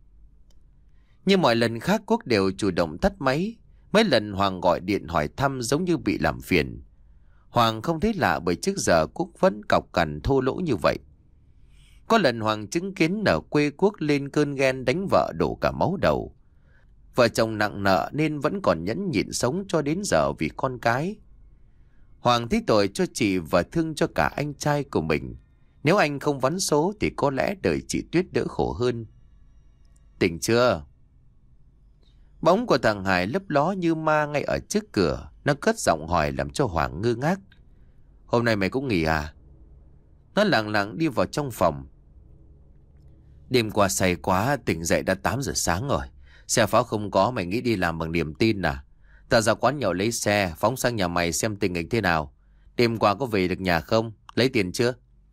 Như mọi lần khác, Quốc đều chủ động tắt máy. Mấy lần Hoàng gọi điện hỏi thăm giống như bị làm phiền. Hoàng không thấy lạ bởi trước giờ Quốc vẫn cọc cằn thô lỗ như vậy. Có lần Hoàng chứng kiến ở quê Quốc lên cơn ghen đánh vợ đổ cả máu đầu. Vợ chồng nặng nợ nên vẫn còn nhẫn nhịn sống cho đến giờ vì con cái. Hoàng thấy tội cho chị và thương cho cả anh trai của mình. Nếu anh không vắn số thì có lẽ đời chị Tuyết đỡ khổ hơn. Tỉnh chưa? Bóng của thằng Hải lấp ló như ma ngay ở trước cửa. Nó cất giọng hỏi làm cho Hoàng ngơ ngác. Hôm nay mày cũng nghỉ à? Nó lặng lặng đi vào trong phòng. Đêm qua say quá, tỉnh dậy đã tám giờ sáng rồi. Xe pháo không có, mày nghĩ đi làm bằng niềm tin à? Ta ra quán nhậu lấy xe, phóng sang nhà mày xem tình hình thế nào. Đêm qua có về được nhà không? Lấy tiền chưa?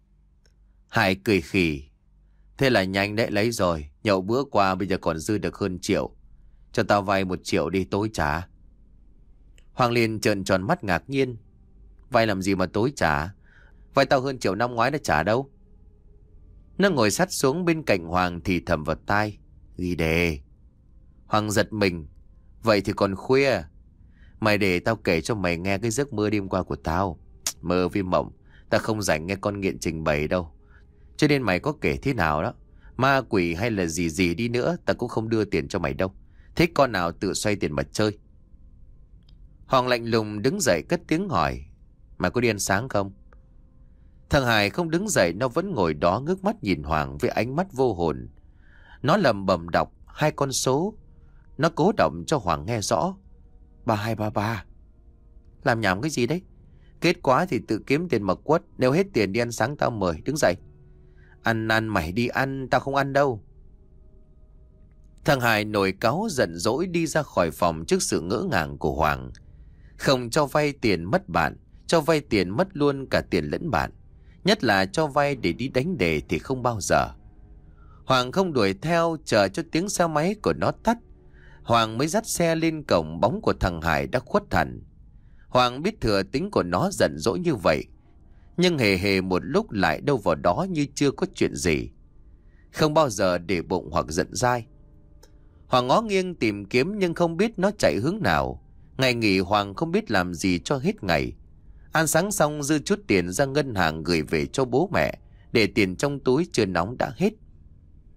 Hải cười khì. Thế là nhanh đấy, lấy rồi. Nhậu bữa qua bây giờ còn dư được hơn triệu. Cho tao vay một triệu đi, tối trả. Hoàng liền trợn tròn mắt ngạc nhiên. Vay làm gì mà tối trả? Vay tao hơn triệu năm ngoái đã trả đâu. Nó ngồi sát xuống bên cạnh Hoàng thì thầm vào tai. Ghi đề. Hoàng giật mình. Vậy thì còn khuya. Mày để tao kể cho mày nghe cái giấc mơ đêm qua của tao. Mơ vi mộng. Ta không rảnh nghe con nghiện trình bày đâu. Cho nên mày có kể thế nào đó, ma quỷ hay là gì gì đi nữa, ta cũng không đưa tiền cho mày đâu. Thích con nào tự xoay tiền mà chơi. Hoàng lạnh lùng đứng dậy cất tiếng hỏi. Mày có đi ăn sáng không? Thằng Hải không đứng dậy, nó vẫn ngồi đó ngước mắt nhìn Hoàng với ánh mắt vô hồn. Nó lẩm bẩm đọc hai con số. Nó cố động cho Hoàng nghe rõ. Ba hai ba ba. Làm nhảm cái gì đấy? Kết quá thì tự kiếm tiền mà quất. Nếu hết tiền đi ăn sáng tao mời. Đứng dậy. Ăn ăn mày đi ăn, tao không ăn đâu. Thằng Hải nổi cáu giận dỗi đi ra khỏi phòng trước sự ngỡ ngàng của Hoàng. Không cho vay tiền mất bạn, cho vay tiền mất luôn cả tiền lẫn bạn. Nhất là cho vay để đi đánh đề thì không bao giờ. Hoàng không đuổi theo, chờ cho tiếng xe máy của nó tắt. Hoàng mới dắt xe lên cổng, bóng của thằng Hải đã khuất hẳn. Hoàng biết thừa tính của nó giận dỗi như vậy, nhưng hề hề một lúc lại đâu vào đó như chưa có chuyện gì. Không bao giờ để bụng hoặc giận dai. Hoàng ngó nghiêng tìm kiếm nhưng không biết nó chạy hướng nào. Ngày nghỉ Hoàng không biết làm gì cho hết ngày. Ăn sáng xong dư chút tiền ra ngân hàng gửi về cho bố mẹ, để tiền trong túi chưa nóng đã hết.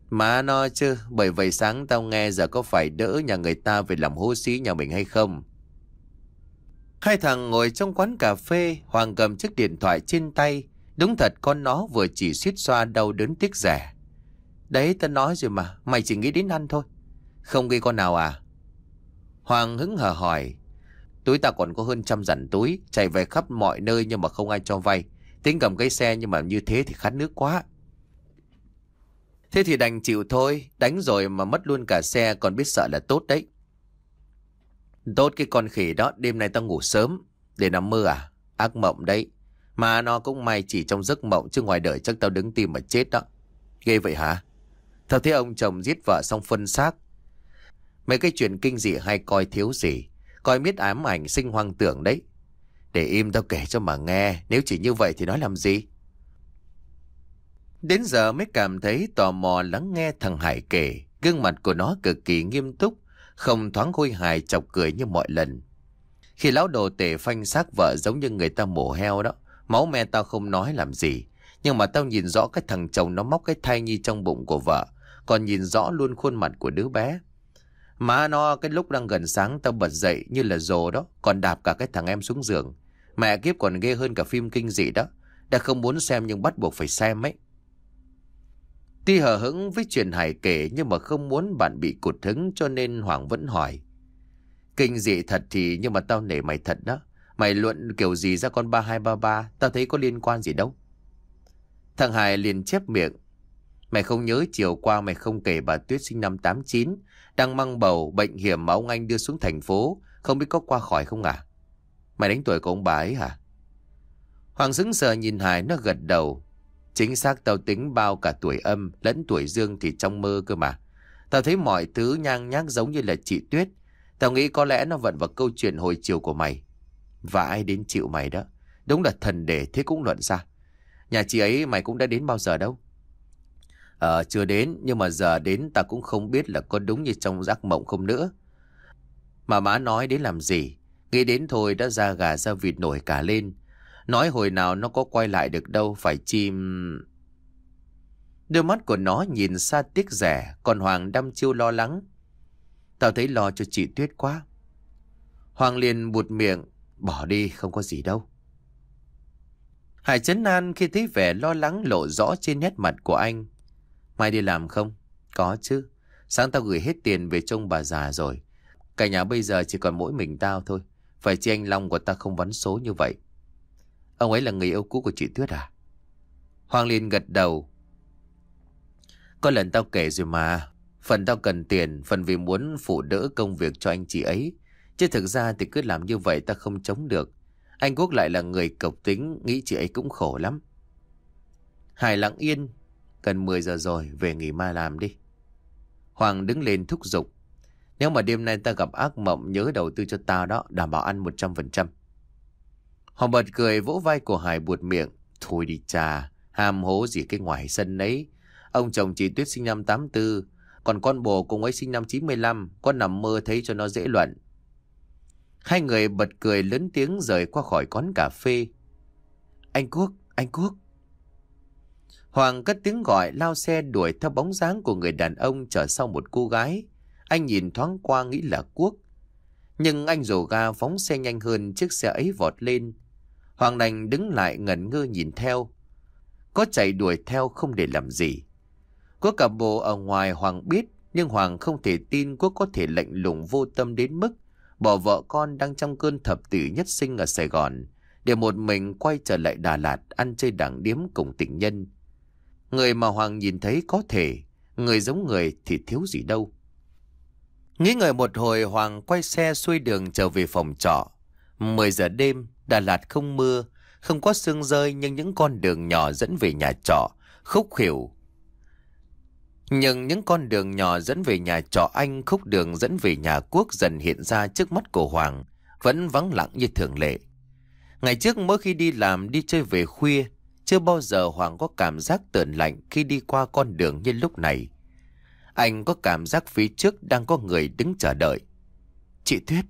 Má nó chứ, bởi vậy sáng tao nghe giờ có phải đỡ nhà người ta về làm hố xí nhà mình hay không? Hai thằng ngồi trong quán cà phê, Hoàng cầm chiếc điện thoại trên tay. Đúng thật con nó vừa chỉ suýt xoa đau đớn tiếc rẻ. Đấy tao nói rồi mà, mày chỉ nghĩ đến ăn thôi. Không ghi con nào à? Hoàng hứng hờ hỏi. Túi tao còn có hơn trăm dặn túi, chạy về khắp mọi nơi nhưng mà không ai cho vay. Tính cầm cái xe nhưng mà như thế thì khát nước quá. Thế thì đành chịu thôi, đánh rồi mà mất luôn cả xe còn biết sợ là tốt đấy. Tốt cái con khỉ đó, đêm nay tao ngủ sớm. Để nằm mơ à? Ác mộng đấy. Mà nó cũng may chỉ trong giấc mộng chứ ngoài đời chắc tao đứng tim mà chết đó. Ghê vậy hả? Tao thấy ông chồng giết vợ xong phân xác. Mấy cái chuyện kinh dị hay coi thiếu gì. Coi miết ám ảnh sinh hoang tưởng đấy. Để im tao kể cho mà nghe. Nếu chỉ như vậy thì nói làm gì? Đến giờ mới cảm thấy tò mò lắng nghe thằng Hải kể. Gương mặt của nó cực kỳ nghiêm túc, không thoáng khôi hài chọc cười như mọi lần. Khi lão đồ tể phanh xác vợ giống như người ta mổ heo đó, máu me tao không nói làm gì. Nhưng mà tao nhìn rõ cái thằng chồng nó móc cái thai nhi trong bụng của vợ, còn nhìn rõ luôn khuôn mặt của đứa bé. Má nó cái lúc đang gần sáng tao bật dậy như là rồ đó, còn đạp cả cái thằng em xuống giường. Mẹ kiếp còn ghê hơn cả phim kinh dị đó. Đã không muốn xem nhưng bắt buộc phải xem ấy. Tuy hờ hững với chuyện Hải kể nhưng mà không muốn bạn bị cụt hứng cho nên Hoàng vẫn hỏi. Kinh dị thật thì nhưng mà tao nể mày thật đó. Mày luận kiểu gì ra con ba hai ba ba, tao thấy có liên quan gì đâu. Thằng Hải liền chép miệng. Mày không nhớ chiều qua mày không kể bà Tuyết sinh năm tám chín, đang mang bầu, bệnh hiểm mà ông anh đưa xuống thành phố, không biết có qua khỏi không à? Mày đánh tuổi của ông bà ấy hả? Hoàng sững sờ nhìn Hải, nó gật đầu. Chính xác, tao tính bao cả tuổi âm lẫn tuổi dương thì trong mơ cơ mà. Tao thấy mọi thứ nhang nhác giống như là chị Tuyết. Tao nghĩ có lẽ nó vận vào câu chuyện hồi chiều của mày. Và ai đến chịu mày đó. Đúng là thần để thế cũng luận ra. Nhà chị ấy mày cũng đã đến bao giờ đâu? Ờ chưa đến, nhưng mà giờ đến ta cũng không biết là có đúng như trong giấc mộng không nữa. Mà má nói đến làm gì? Nghĩ đến thôi đã da gà da vịt nổi cả lên. Nói hồi nào nó có quay lại được đâu, phải chim... Đôi mắt của nó nhìn xa tiếc rẻ, còn Hoàng đăm chiêu lo lắng. Tao thấy lo cho chị Tuyết quá. Hoàng liền buột miệng, bỏ đi, không có gì đâu. Hải trấn an khi thấy vẻ lo lắng lộ rõ trên nét mặt của anh. Mai đi làm không? Có chứ. Sáng tao gửi hết tiền về trông bà già rồi. Cả nhà bây giờ chỉ còn mỗi mình tao thôi. Phải chi anh Long của ta không vắn số như vậy. Ông ấy là người yêu cũ của chị Tuyết à? Hoàng liền gật đầu. Có lần tao kể rồi mà. Phần tao cần tiền, phần vì muốn phụ đỡ công việc cho anh chị ấy. Chứ thực ra thì cứ làm như vậy ta không chống được. Anh Quốc lại là người cộc tính, nghĩ chị ấy cũng khổ lắm. Hải lặng yên. Gần mười giờ rồi, về nghỉ mai làm đi. Hoàng đứng lên thúc giục. Nếu mà đêm nay ta gặp ác mộng, nhớ đầu tư cho tao đó, đảm bảo ăn một trăm phần trăm. Hoàng bật cười vỗ vai của Hải buột miệng. Thôi đi cha, ham hố gì cái ngoài sân ấy. Ông chồng chị Tuyết sinh năm tám tư, còn con bồ cùng ấy sinh năm chín mươi lăm, con nằm mơ thấy cho nó dễ luận. Hai người bật cười lớn tiếng rời qua khỏi quán cà phê. Anh Quốc, anh Quốc. Hoàng cất tiếng gọi lao xe đuổi theo bóng dáng của người đàn ông chở sau một cô gái. Anh nhìn thoáng qua nghĩ là Quốc. Nhưng anh rồ ga phóng xe nhanh hơn chiếc xe ấy vọt lên. Hoàng đành đứng lại ngẩn ngơ nhìn theo. Có chạy đuổi theo không để làm gì. Có cả bồ ở ngoài Hoàng biết, nhưng Hoàng không thể tin Quốc có thể lạnh lùng vô tâm đến mức bỏ vợ con đang trong cơn thập tử nhất sinh ở Sài Gòn để một mình quay trở lại Đà Lạt ăn chơi đảng điếm cùng tình nhân. Người mà Hoàng nhìn thấy có thể, người giống người thì thiếu gì đâu. Nghĩ ngợi một hồi, Hoàng quay xe xuôi đường trở về phòng trọ. Mười giờ đêm, Đà Lạt không mưa, không có sương rơi, nhưng những con đường nhỏ dẫn về nhà trọ khúc khuỷu. Nhưng những con đường nhỏ dẫn về nhà trọ anh, khúc đường dẫn về nhà Quốc dần hiện ra trước mắt của Hoàng, vẫn vắng lặng như thường lệ. Ngày trước mỗi khi đi làm đi chơi về khuya, chưa bao giờ Hoàng có cảm giác tởn lạnh khi đi qua con đường như lúc này. Anh có cảm giác phía trước đang có người đứng chờ đợi. Chị Tuyết.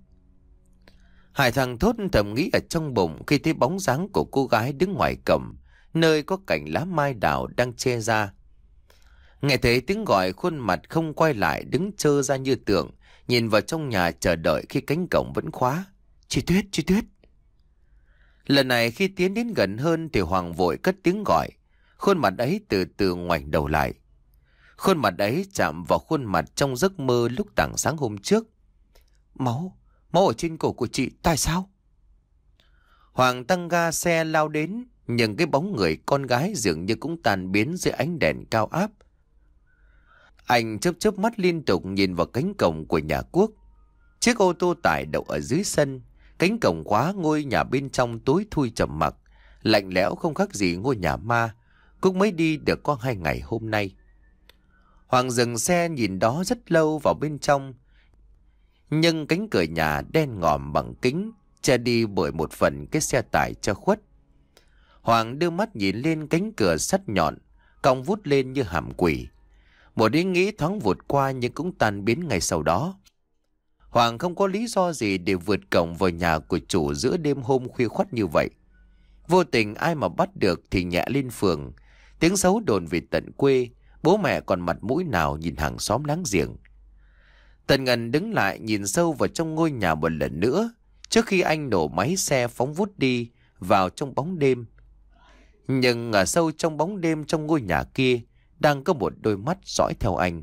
Hải thằng thốt thầm nghĩ ở trong bụng khi thấy bóng dáng của cô gái đứng ngoài cổng, nơi có cành lá mai đào đang che ra. Nghe thấy tiếng gọi, khuôn mặt không quay lại, đứng trơ ra như tượng, nhìn vào trong nhà chờ đợi khi cánh cổng vẫn khóa. Chị Tuyết, chị Tuyết. Lần này khi tiến đến gần hơn thì Hoàng vội cất tiếng gọi. Khuôn mặt ấy từ từ ngoảnh đầu lại. Khuôn mặt ấy chạm vào khuôn mặt trong giấc mơ lúc tảng sáng hôm trước. Máu, máu ở trên cổ của chị, tại sao? Hoàng tăng ga xe lao đến, nhưng cái bóng người con gái dường như cũng tan biến dưới ánh đèn cao áp. Anh chớp chớp mắt liên tục nhìn vào cánh cổng của nhà Quốc. Chiếc ô tô tải đậu ở dưới sân, cánh cổng khóa, ngôi nhà bên trong tối thui trầm mặc, lạnh lẽo không khác gì ngôi nhà ma Quốc mới đi được có hai ngày hôm nay. Hoàng dừng xe nhìn đó rất lâu vào bên trong, nhưng cánh cửa nhà đen ngòm bằng kính, che đi bởi một phần cái xe tải che khuất. Hoàng đưa mắt nhìn lên cánh cửa sắt nhọn, cong vút lên như hàm quỷ. Một ý nghĩ thoáng vụt qua nhưng cũng tan biến ngay sau đó. Hoàng không có lý do gì để vượt cổng vào nhà của chủ giữa đêm hôm khuya khoắt như vậy. Vô tình ai mà bắt được thì nhẹ lên phường. Tiếng xấu đồn về tận quê, bố mẹ còn mặt mũi nào nhìn hàng xóm láng giềng. Tần Ngân đứng lại nhìn sâu vào trong ngôi nhà một lần nữa, trước khi anh nổ máy xe phóng vút đi vào trong bóng đêm. Nhưng ở sâu trong bóng đêm trong ngôi nhà kia đang có một đôi mắt dõi theo anh.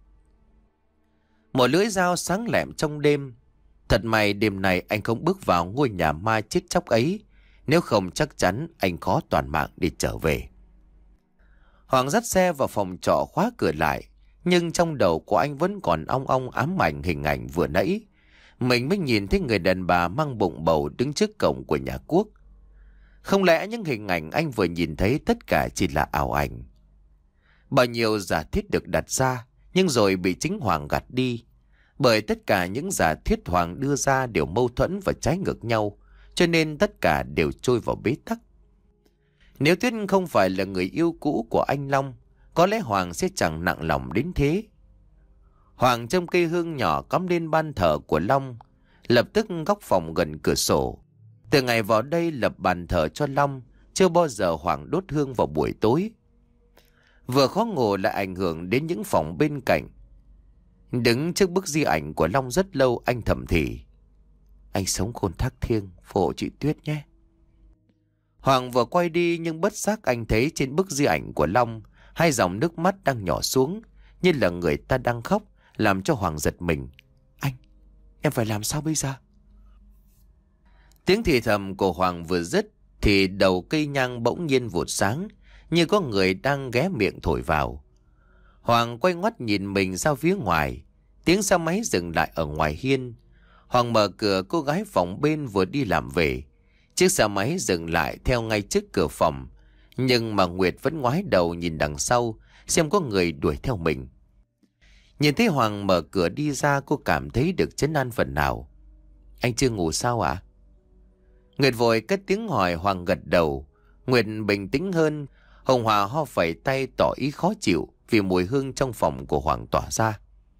Một lưỡi dao sáng lẹm trong đêm. Thật may đêm này anh không bước vào ngôi nhà ma chết chóc ấy, nếu không chắc chắn anh khó toàn mạng để trở về. Hoàng dắt xe vào phòng trọ khóa cửa lại, nhưng trong đầu của anh vẫn còn ong ong ám ảnh hình ảnh vừa nãy. Mình mới nhìn thấy người đàn bà mang bụng bầu đứng trước cổng của nhà Quốc. Không lẽ những hình ảnh anh vừa nhìn thấy tất cả chỉ là ảo ảnh? Bao nhiêu giả thiết được đặt ra, nhưng rồi bị chính Hoàng gạt đi. Bởi tất cả những giả thiết Hoàng đưa ra đều mâu thuẫn và trái ngược nhau, cho nên tất cả đều trôi vào bế tắc. Nếu Tuyết không phải là người yêu cũ của anh Long, có lẽ Hoàng sẽ chẳng nặng lòng đến thế. Hoàng trông cây hương nhỏ cắm lên ban thờ của Long, lập tức góc phòng gần cửa sổ. Từ ngày vào đây lập bàn thờ cho Long, chưa bao giờ Hoàng đốt hương vào buổi tối. Vừa khó ngủ lại ảnh hưởng đến những phòng bên cạnh. Đứng trước bức di ảnh của Long rất lâu, anh thầm thì: anh sống khôn thác thiêng, phù hộ chị Tuyết nhé. Hoàng vừa quay đi nhưng bất giác anh thấy trên bức di ảnh của Long hai dòng nước mắt đang nhỏ xuống, như là người ta đang khóc, làm cho Hoàng giật mình. Anh, em phải làm sao bây giờ? Tiếng thì thầm của Hoàng vừa dứt thì đầu cây nhang bỗng nhiên vụt sáng, như có người đang ghé miệng thổi vào. Hoàng quay ngoắt nhìn mình ra phía ngoài. Tiếng xe máy dừng lại ở ngoài hiên. Hoàng mở cửa, cô gái phòng bên vừa đi làm về. Chiếc xe máy dừng lại theo ngay trước cửa phòng, nhưng mà Nguyệt vẫn ngoái đầu nhìn đằng sau xem có người đuổi theo mình. Nhìn thấy Hoàng mở cửa đi ra, cô cảm thấy được trấn an phần nào. Anh chưa ngủ sao ạ? À? Nguyệt vội cất tiếng hỏi. Hoàng gật đầu. Nguyệt bình tĩnh hơn. Hồng Hòa ho phẩy tay tỏ ý khó chịu vì mùi hương trong phòng của Hoàng tỏa ra.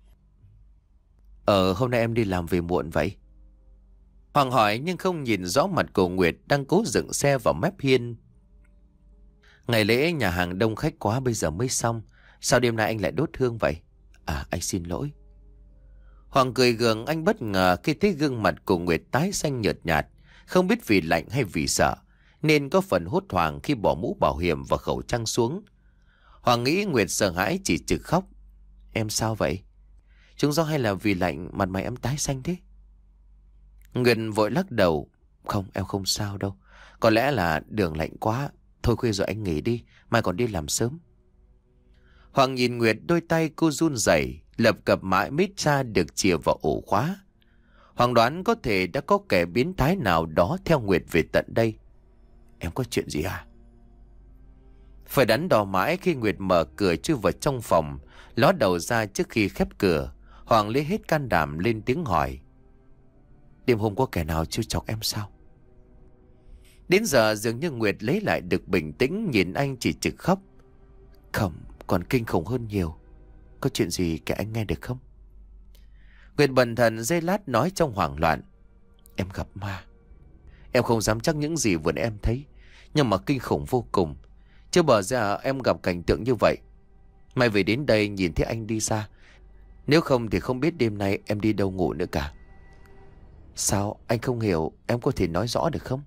Ờ, hôm nay em đi làm về muộn vậy? Hoàng hỏi nhưng không nhìn rõ mặt của Nguyệt đang cố dựng xe vào mép hiên. Ngày lễ nhà hàng đông khách quá, bây giờ mới xong. Sao đêm nay anh lại đốt hương vậy? À, anh xin lỗi. Hoàng cười gượng. Anh bất ngờ khi thấy gương mặt của Nguyệt tái xanh nhợt nhạt, không biết vì lạnh hay vì sợ, nên có phần hốt hoảng khi bỏ mũ bảo hiểm và khẩu trang xuống. Hoàng nghĩ Nguyệt sợ hãi chỉ trực khóc. Em sao vậy? Chúng do hay là vì lạnh mặt mày em tái xanh thế? Nguyệt vội lắc đầu. Không, em không sao đâu. Có lẽ là đường lạnh quá. Thôi khuya rồi anh nghỉ đi, mai còn đi làm sớm. Hoàng nhìn Nguyệt, đôi tay cô run rẩy, lập cập mãi mít ra được chìa vào ổ khóa. Hoàng đoán có thể đã có kẻ biến thái nào đó theo Nguyệt về tận đây. Em có chuyện gì à? Phải đắn đo mãi khi Nguyệt mở cửa chui vào trong phòng, ló đầu ra trước khi khép cửa. Hoàng lấy hết can đảm lên tiếng hỏi. Đêm hôm có kẻ nào trêu chọc em sao? Đến giờ dường như Nguyệt lấy lại được bình tĩnh, nhìn anh chỉ trực khóc. Không, còn kinh khủng hơn nhiều. Có chuyện gì kể anh nghe được không? Nguyệt bần thần giây lát nói trong hoảng loạn. Em gặp ma. Em không dám chắc những gì vừa nãy em thấy, nhưng mà kinh khủng vô cùng. Chưa bao giờ em gặp cảnh tượng như vậy. May về đến đây nhìn thấy anh đi ra. Nếu không thì không biết đêm nay em đi đâu ngủ nữa cả. Sao anh không hiểu, em có thể nói rõ được không?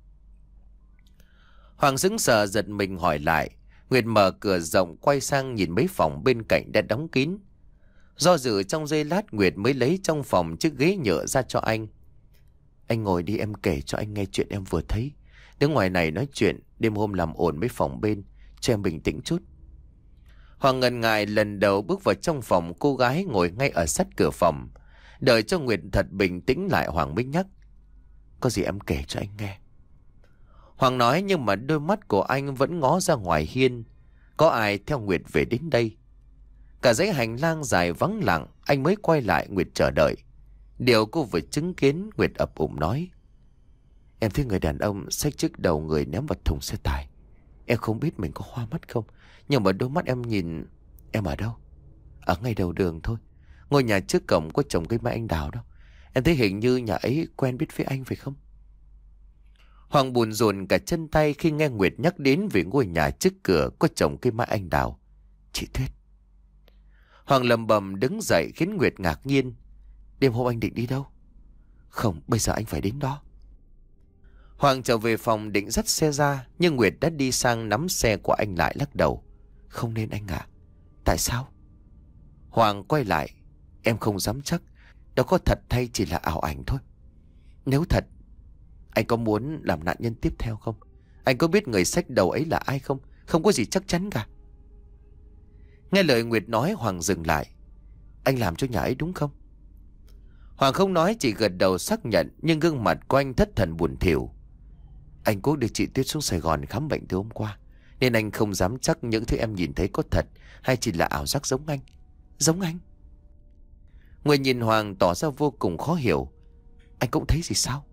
Hoàng sững sờ giật mình hỏi lại. Nguyệt mở cửa rộng quay sang nhìn mấy phòng bên cạnh đã đóng kín. Do dự trong giây lát, Nguyệt mới lấy trong phòng chiếc ghế nhựa ra cho anh. Anh ngồi đi, em kể cho anh nghe chuyện em vừa thấy. Đứng ngoài này nói chuyện, đêm hôm làm ồn mấy phòng bên, cho em bình tĩnh chút. Hoàng ngần ngại lần đầu bước vào trong phòng, cô gái ngồi ngay ở sát cửa phòng. Đợi cho Nguyệt thật bình tĩnh lại, Hoàng mới nhắc. Có gì em kể cho anh nghe. Hoàng nói nhưng mà đôi mắt của anh vẫn ngó ra ngoài hiên. Có ai theo Nguyệt về đến đây? Cả dãy hành lang dài vắng lặng, anh mới quay lại Nguyệt chờ đợi. Điều cô vừa chứng kiến, Nguyệt ấp ủng nói. Em thấy người đàn ông xách chiếc đầu người ném vào thùng xe tải. Em không biết mình có hoa mắt không, nhưng mà đôi mắt em nhìn... Em ở đâu? Ở ngay đầu đường thôi. Ngôi nhà trước cổng có trồng cây mai anh đào đó. Em thấy hình như nhà ấy quen biết với anh phải không? Hoàng buồn rộn cả chân tay khi nghe Nguyệt nhắc đến về ngôi nhà trước cửa có trồng cây mai anh đào. Chị Tuyết. Hoàng lầm bầm đứng dậy khiến Nguyệt ngạc nhiên. Đêm hôm anh định đi đâu? Không, bây giờ anh phải đến đó. Hoàng trở về phòng định dắt xe ra, nhưng Nguyệt đã đi sang nắm xe của anh lại lắc đầu. Không nên anh ạ. Tại sao? Hoàng quay lại. Em không dám chắc. Đó có thật hay chỉ là ảo ảnh thôi. Nếu thật, anh có muốn làm nạn nhân tiếp theo không? Anh có biết người xách đầu ấy là ai không? Không có gì chắc chắn cả. Nghe lời Nguyệt nói, Hoàng dừng lại. Anh làm cho nhà ấy đúng không? Hoàng không nói, chỉ gật đầu xác nhận, nhưng gương mặt của anh thất thần buồn thiểu. Anh Quốc đưa chị Tuyết xuống Sài Gòn khám bệnh từ hôm qua, nên anh không dám chắc những thứ em nhìn thấy có thật hay chỉ là ảo giác giống anh. Giống anh? Nguyệt nhìn Hoàng tỏ ra vô cùng khó hiểu. Anh cũng thấy gì sao?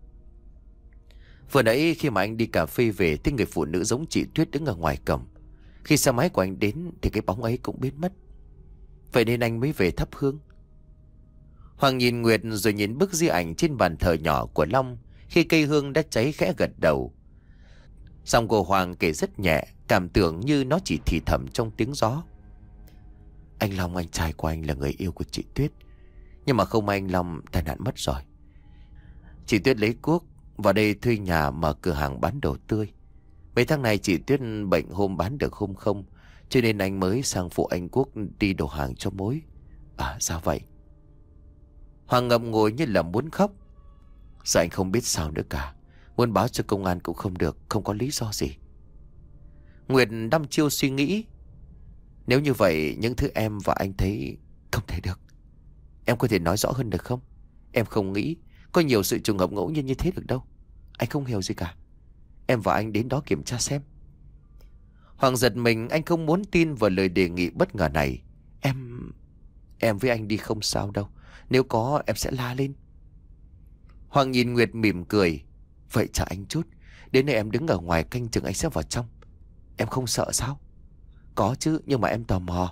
Vừa nãy khi mà anh đi cà phê về, thấy người phụ nữ giống chị Tuyết đứng ở ngoài cổng. Khi xe máy của anh đến thì cái bóng ấy cũng biến mất. Vậy nên anh mới về thắp hương. Hoàng nhìn Nguyệt rồi nhìn bức di ảnh trên bàn thờ nhỏ của Long khi cây hương đã cháy, khẽ gật đầu. Giọng của Hoàng kể rất nhẹ, cảm tưởng như nó chỉ thì thầm trong tiếng gió. Anh Long, anh trai của anh là người yêu của chị Tuyết, nhưng mà không may anh Long tai nạn mất rồi. Chị Tuyết lấy cuốc vào đây thuê nhà mở cửa hàng bán đồ tươi. Mấy tháng này chị Tuyết bệnh hôm bán được hôm không, cho nên anh mới sang phụ anh Quốc đi đồ hàng cho mối. À sao vậy? Hoàng ngậm ngùi như là muốn khóc. Giờ anh không biết sao nữa cả. Muốn báo cho công an cũng không được, không có lý do gì. Nguyệt đăm chiêu suy nghĩ. Nếu như vậy, những thứ em và anh thấy không thể được. Em có thể nói rõ hơn được không? Em không nghĩ có nhiều sự trùng hợp ngẫu nhiên như thế được đâu. Anh không hiểu gì cả. Em và anh đến đó kiểm tra xem. Hoàng giật mình, anh không muốn tin vào lời đề nghị bất ngờ này. Em... Em với anh đi không sao đâu. Nếu có em sẽ la lên. Hoàng nhìn Nguyệt mỉm cười. Vậy chờ anh chút. Đến nơi em đứng ở ngoài canh chừng anh sẽ vào trong. Em không sợ sao? Có chứ, nhưng mà em tò mò.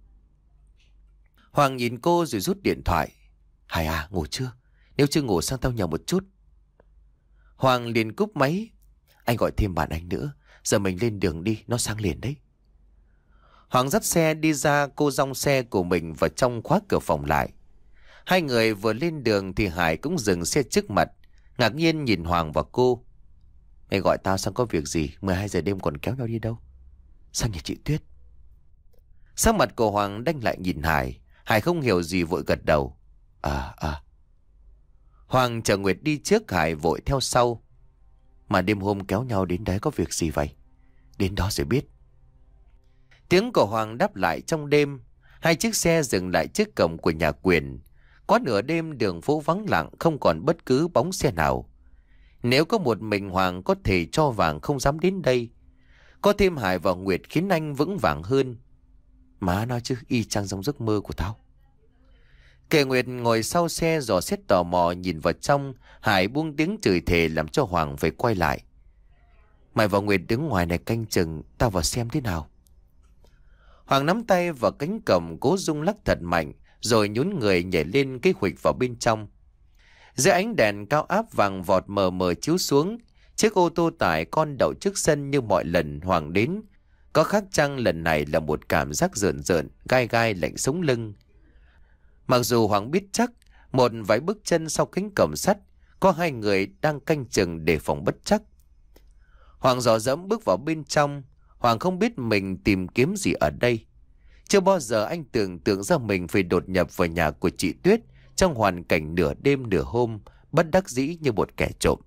Hoàng nhìn cô rồi rút điện thoại. Hải à, ngủ chưa? Nếu chưa ngủ sang tao nhờ một chút. Hoàng liền cúp máy. Anh gọi thêm bạn anh nữa. Giờ mình lên đường đi, nó sang liền đấy. Hoàng dắt xe đi ra, cô dòng xe của mình vào trong, khóa cửa phòng lại. Hai người vừa lên đường thì Hải cũng dừng xe trước mặt, ngạc nhiên nhìn Hoàng và cô. Mày gọi tao sang có việc gì? mười hai giờ đêm còn kéo nhau đi đâu? Sang nhà chị Tuyết. Sắc mặt của Hoàng đanh lại nhìn Hải. Hải không hiểu gì vội gật đầu. À à. Hoàng chở Nguyệt đi trước, Hải vội theo sau. Mà đêm hôm kéo nhau đến đấy có việc gì vậy? Đến đó rồi biết. Tiếng của Hoàng đáp lại trong đêm. Hai chiếc xe dừng lại trước cổng của nhà Quyền. Quá nửa đêm đường phố vắng lặng, không còn bất cứ bóng xe nào. Nếu có một mình Hoàng có thể cho vàng không dám đến đây. Có thêm Hải và Nguyệt khiến anh vững vàng hơn. Má nói chứ, y chang giống giấc mơ của tao. Kẻ Nguyệt ngồi sau xe dò xét tò mò nhìn vào trong. Hải buông tiếng chửi thề làm cho Hoàng phải quay lại. Mày và Nguyệt đứng ngoài này canh chừng, tao vào xem thế nào. Hoàng nắm tay vào cánh cổng, cố rung lắc thật mạnh, rồi nhún người nhảy lên cái huỵch vào bên trong. Dưới ánh đèn cao áp vàng vọt mờ mờ chiếu xuống, chiếc ô tô tải con đậu trước sân như mọi lần Hoàng đến. Có khác chăng lần này là một cảm giác rợn rợn, gai gai lạnh sống lưng. Mặc dù Hoàng biết chắc, một vài bước chân sau cánh cổng sắt, có hai người đang canh chừng đề phòng bất trắc. Hoàng dò dẫm bước vào bên trong. Hoàng không biết mình tìm kiếm gì ở đây. Chưa bao giờ anh tưởng tượng ra mình phải đột nhập vào nhà của chị Tuyết trong hoàn cảnh nửa đêm nửa hôm, bất đắc dĩ như một kẻ trộm.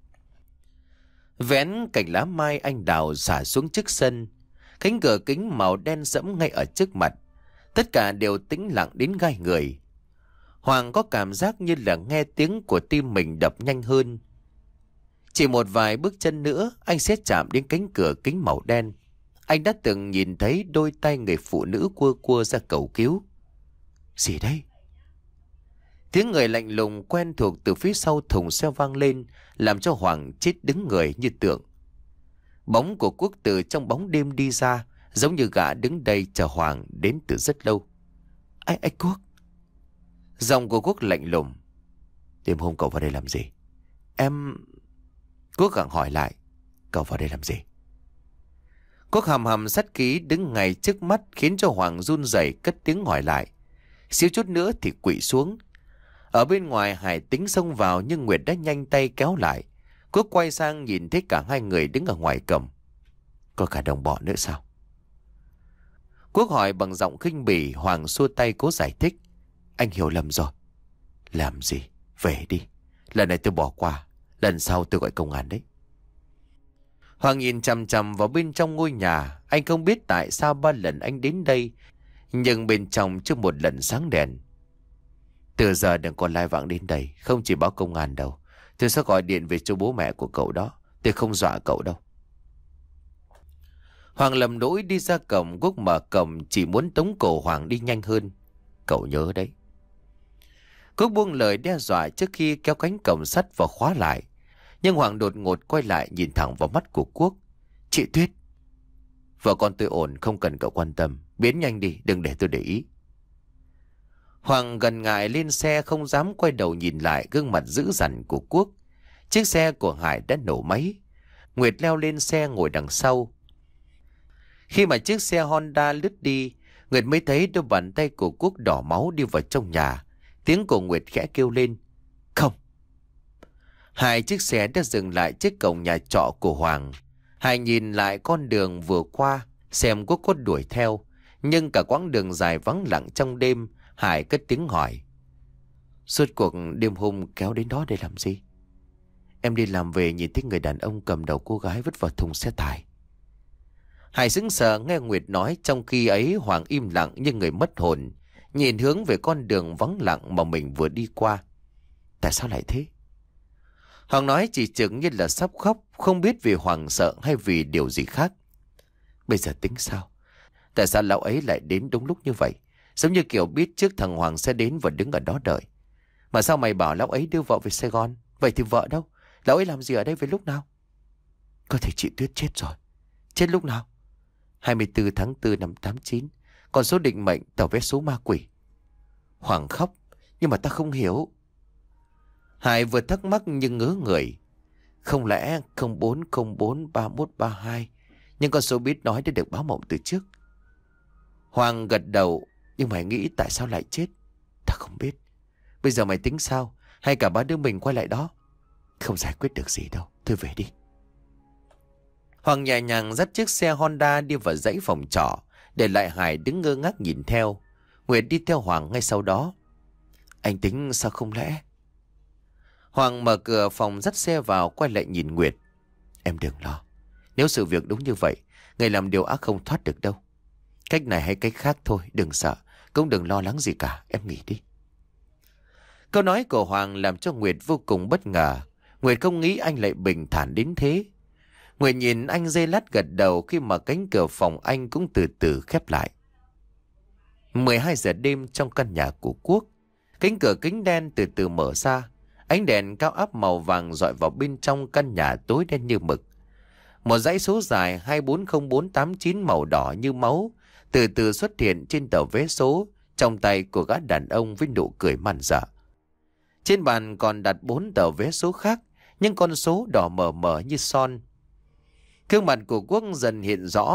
Vén cành lá mai anh đào xả xuống trước sân. Cánh cửa kính màu đen sẫm ngay ở trước mặt. Tất cả đều tĩnh lặng đến gai người. Hoàng có cảm giác như là nghe tiếng của tim mình đập nhanh hơn. Chỉ một vài bước chân nữa, anh sẽ chạm đến cánh cửa kính màu đen. Anh đã từng nhìn thấy đôi tay người phụ nữ cua cua ra cầu cứu. Gì đây? Tiếng người lạnh lùng quen thuộc từ phía sau thùng xe vang lên, làm cho Hoàng chết đứng người như tượng. Bóng của Quốc từ trong bóng đêm đi ra, giống như gã đứng đây chờ Hoàng đến từ rất lâu. Anh, anh Quốc. Giọng của Quốc lạnh lùng. Đêm hôm cậu vào đây làm gì? Em... Quốc gặng hỏi lại. Cậu vào đây làm gì? Quốc hầm hầm sát khí đứng ngay trước mắt, khiến cho Hoàng run rẩy cất tiếng hỏi lại. Xíu chút nữa thì quỵ xuống. Ở bên ngoài Hải tính xông vào, nhưng Nguyệt đã nhanh tay kéo lại. Quốc quay sang nhìn thấy cả hai người đứng ở ngoài cổng. Có cả đồng bọn nữa sao? Quốc hỏi bằng giọng khinh bỉ. Hoàng xua tay cố giải thích. Anh hiểu lầm rồi. Làm gì? Về đi. Lần này tôi bỏ qua. Lần sau tôi gọi công an đấy. Hoàng nhìn chằm chằm vào bên trong ngôi nhà. Anh không biết tại sao ba lần anh đến đây, nhưng bên trong chưa một lần sáng đèn. Từ giờ đừng còn lai vãng đến đây. Không chỉ báo công an đâu. Tôi sẽ gọi điện về cho bố mẹ của cậu đó. Tôi không dọa cậu đâu. Hoàng lầm lỗi đi ra cổng. Quốc mở cổng chỉ muốn tống cổ Hoàng đi nhanh hơn. Cậu nhớ đấy. Quốc buông lời đe dọa trước khi kéo cánh cổng sắt và khóa lại. Nhưng Hoàng đột ngột quay lại nhìn thẳng vào mắt của Quốc. Chị Tuyết. Vợ con tôi ổn, không cần cậu quan tâm. Biến nhanh đi, đừng để tôi để ý. Hoàng gần ngại lên xe, không dám quay đầu nhìn lại gương mặt dữ dằn của Quốc. Chiếc xe của Hải đã nổ máy. Nguyệt leo lên xe ngồi đằng sau. Khi mà chiếc xe Honda lướt đi, Nguyệt mới thấy đôi bàn tay của Quốc đỏ máu đi vào trong nhà. Tiếng của Nguyệt khẽ kêu lên. Không. Hai chiếc xe đã dừng lại trước cổng nhà trọ của Hoàng. Hải nhìn lại con đường vừa qua, xem Quốc có đuổi theo. Nhưng cả quãng đường dài vắng lặng trong đêm, Hải cất tiếng hỏi. Suốt cuộc đêm hôm kéo đến đó để làm gì? Em đi làm về nhìn thấy người đàn ông cầm đầu cô gái vứt vào thùng xe tải. Hải sững sờ nghe Nguyệt nói, trong khi ấy Hoàng im lặng như người mất hồn, nhìn hướng về con đường vắng lặng mà mình vừa đi qua. Tại sao lại thế? Hoàng nói chỉ chừng như là sắp khóc, không biết vì Hoàng sợ hay vì điều gì khác. Bây giờ tính sao? Tại sao lão ấy lại đến đúng lúc như vậy? Giống như kiểu biết trước thằng Hoàng sẽ đến và đứng ở đó đợi. Mà sao mày bảo lão ấy đưa vợ về Sài Gòn? Vậy thì vợ đâu? Lão ấy làm gì ở đây về lúc nào? Có thể chị Tuyết chết rồi. Chết lúc nào? hai mươi tư tháng tư năm tám chín. Còn số định mệnh tàu vé số ma quỷ. Hoàng khóc. Nhưng mà ta không hiểu. Hải vừa thắc mắc nhưng ngớ người. Không lẽ không bốn không bốn ba mốt ba hai? Nhưng con số biết nói đã được báo mộng từ trước. Hoàng gật đầu. Nhưng mày nghĩ tại sao lại chết? Ta không biết. Bây giờ mày tính sao? Hay cả ba đứa mình quay lại đó? Không giải quyết được gì đâu. Thôi về đi. Hoàng nhẹ nhàng dắt chiếc xe Honda đi vào dãy phòng trọ, để lại Hải đứng ngơ ngác nhìn theo. Nguyệt đi theo Hoàng ngay sau đó. Anh tính sao không lẽ? Hoàng mở cửa phòng dắt xe vào, quay lại nhìn Nguyệt. Em đừng lo. Nếu sự việc đúng như vậy, người làm điều ác không thoát được đâu. Cách này hay cách khác thôi, đừng sợ. Cũng đừng lo lắng gì cả, em nghỉ đi. Câu nói của Hoàng làm cho Nguyệt vô cùng bất ngờ. Nguyệt không nghĩ anh lại bình thản đến thế. Nguyệt nhìn anh giây lát gật đầu khi mà cánh cửa phòng anh cũng từ từ khép lại. mười hai giờ đêm trong căn nhà của Quốc. Cánh cửa kính đen từ từ mở ra. Ánh đèn cao áp màu vàng dọi vào bên trong căn nhà tối đen như mực. Một dãy số dài hai bốn không bốn tám chín màu đỏ như máu từ từ xuất hiện trên tờ vé số trong tay của gã đàn ông với nụ cười man dợ. Trên bàn còn đặt bốn tờ vé số khác, nhưng con số đỏ mờ mờ như son. Gương mặt của Quốc dần hiện rõ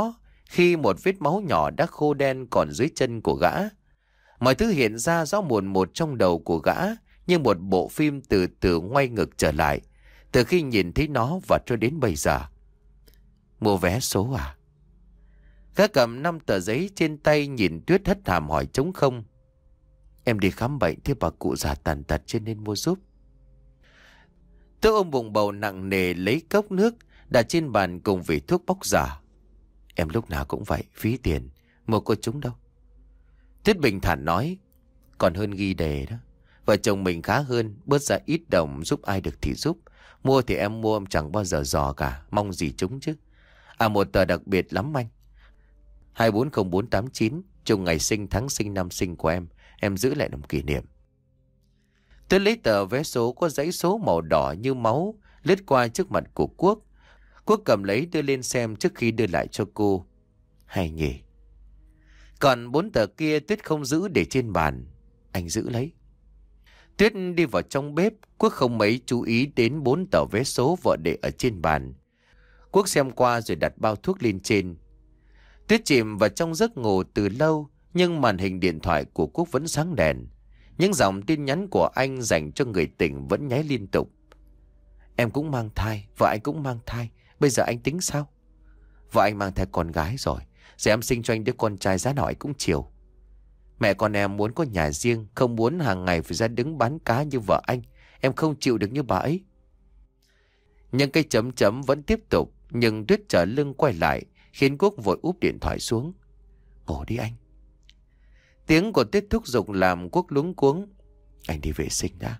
khi một vết máu nhỏ đã khô đen còn dưới chân của gã. Mọi thứ hiện ra rõ mồn một trong đầu của gã, như một bộ phim từ từ ngoay ngược trở lại, từ khi nhìn thấy nó và cho đến bây giờ. Mua vé số à? Gã cầm năm tờ giấy trên tay nhìn Tuyết hất hàm hỏi trống không. Em đi khám bệnh, thế bà cụ già tàn tật cho nên mua giúp. Tôi ôm bụng bầu nặng nề lấy cốc nước đặt trên bàn cùng vị thuốc bóc giả. Em lúc nào cũng vậy, phí tiền, mua có chúng đâu. Tuyết bình thản nói, còn hơn ghi đề đó. Vợ chồng mình khá hơn, bớt ra ít đồng giúp ai được thì giúp. Mua thì em mua em chẳng bao giờ dò cả, mong gì chúng chứ. À, một tờ đặc biệt lắm anh. hai bốn không bốn tám chín, chung ngày sinh tháng sinh năm sinh của em. Em giữ lại làm kỷ niệm. Tôi lấy tờ vé số có dãy số màu đỏ như máu, lướt qua trước mặt của Quốc. Quốc cầm lấy đưa lên xem trước khi đưa lại cho cô. Hay nhỉ. Còn bốn tờ kia Tuyết không giữ để trên bàn. Anh giữ lấy. Tuyết đi vào trong bếp. Quốc không mấy chú ý đến bốn tờ vé số vợ để ở trên bàn. Quốc xem qua rồi đặt bao thuốc lên trên. Tuyết chìm vào trong giấc ngủ từ lâu, nhưng màn hình điện thoại của Quốc vẫn sáng đèn. Những dòng tin nhắn của anh dành cho người tình vẫn nháy liên tục. Em cũng mang thai, vợ anh cũng mang thai. Bây giờ anh tính sao? Vợ anh mang thai con gái rồi. Giờ em sinh cho anh đứa con trai giá nào anh cũng chiều. Mẹ con em muốn có nhà riêng, không muốn hàng ngày phải ra đứng bán cá như vợ anh. Em không chịu được như bà ấy. Những cái chấm chấm vẫn tiếp tục, nhưng Tuyết trở lưng quay lại, khiến Quốc vội úp điện thoại xuống. Ngủ đi anh. Tiếng của Tuyết thúc giục làm Quốc luống cuống. Anh đi vệ sinh đã.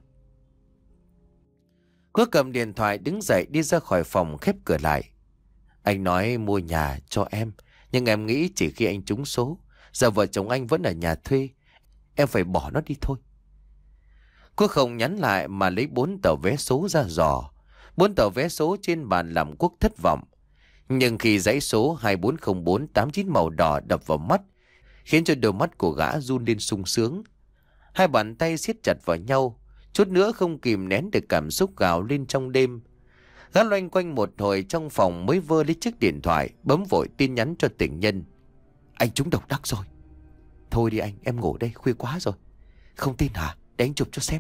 Quốc cầm điện thoại đứng dậy đi ra khỏi phòng khép cửa lại. Anh nói mua nhà cho em, nhưng em nghĩ chỉ khi anh trúng số. Giờ vợ chồng anh vẫn ở nhà thuê, em phải bỏ nó đi thôi. Quốc không nhắn lại mà lấy bốn tờ vé số ra dò. Bốn tờ vé số trên bàn làm Quốc thất vọng. Nhưng khi dãy số hai bốn không bốn tám chín màu đỏ đập vào mắt, khiến cho đôi mắt của gã run lên sung sướng. Hai bàn tay siết chặt vào nhau, chút nữa không kìm nén được cảm xúc gào lên trong đêm. Gã loanh quanh một hồi trong phòng mới vơ lấy chiếc điện thoại, bấm vội tin nhắn cho tình nhân. Anh trúng độc đắc rồi. Thôi đi anh, em ngủ đây, khuya quá rồi. Không tin hả? Để anh chụp cho xem.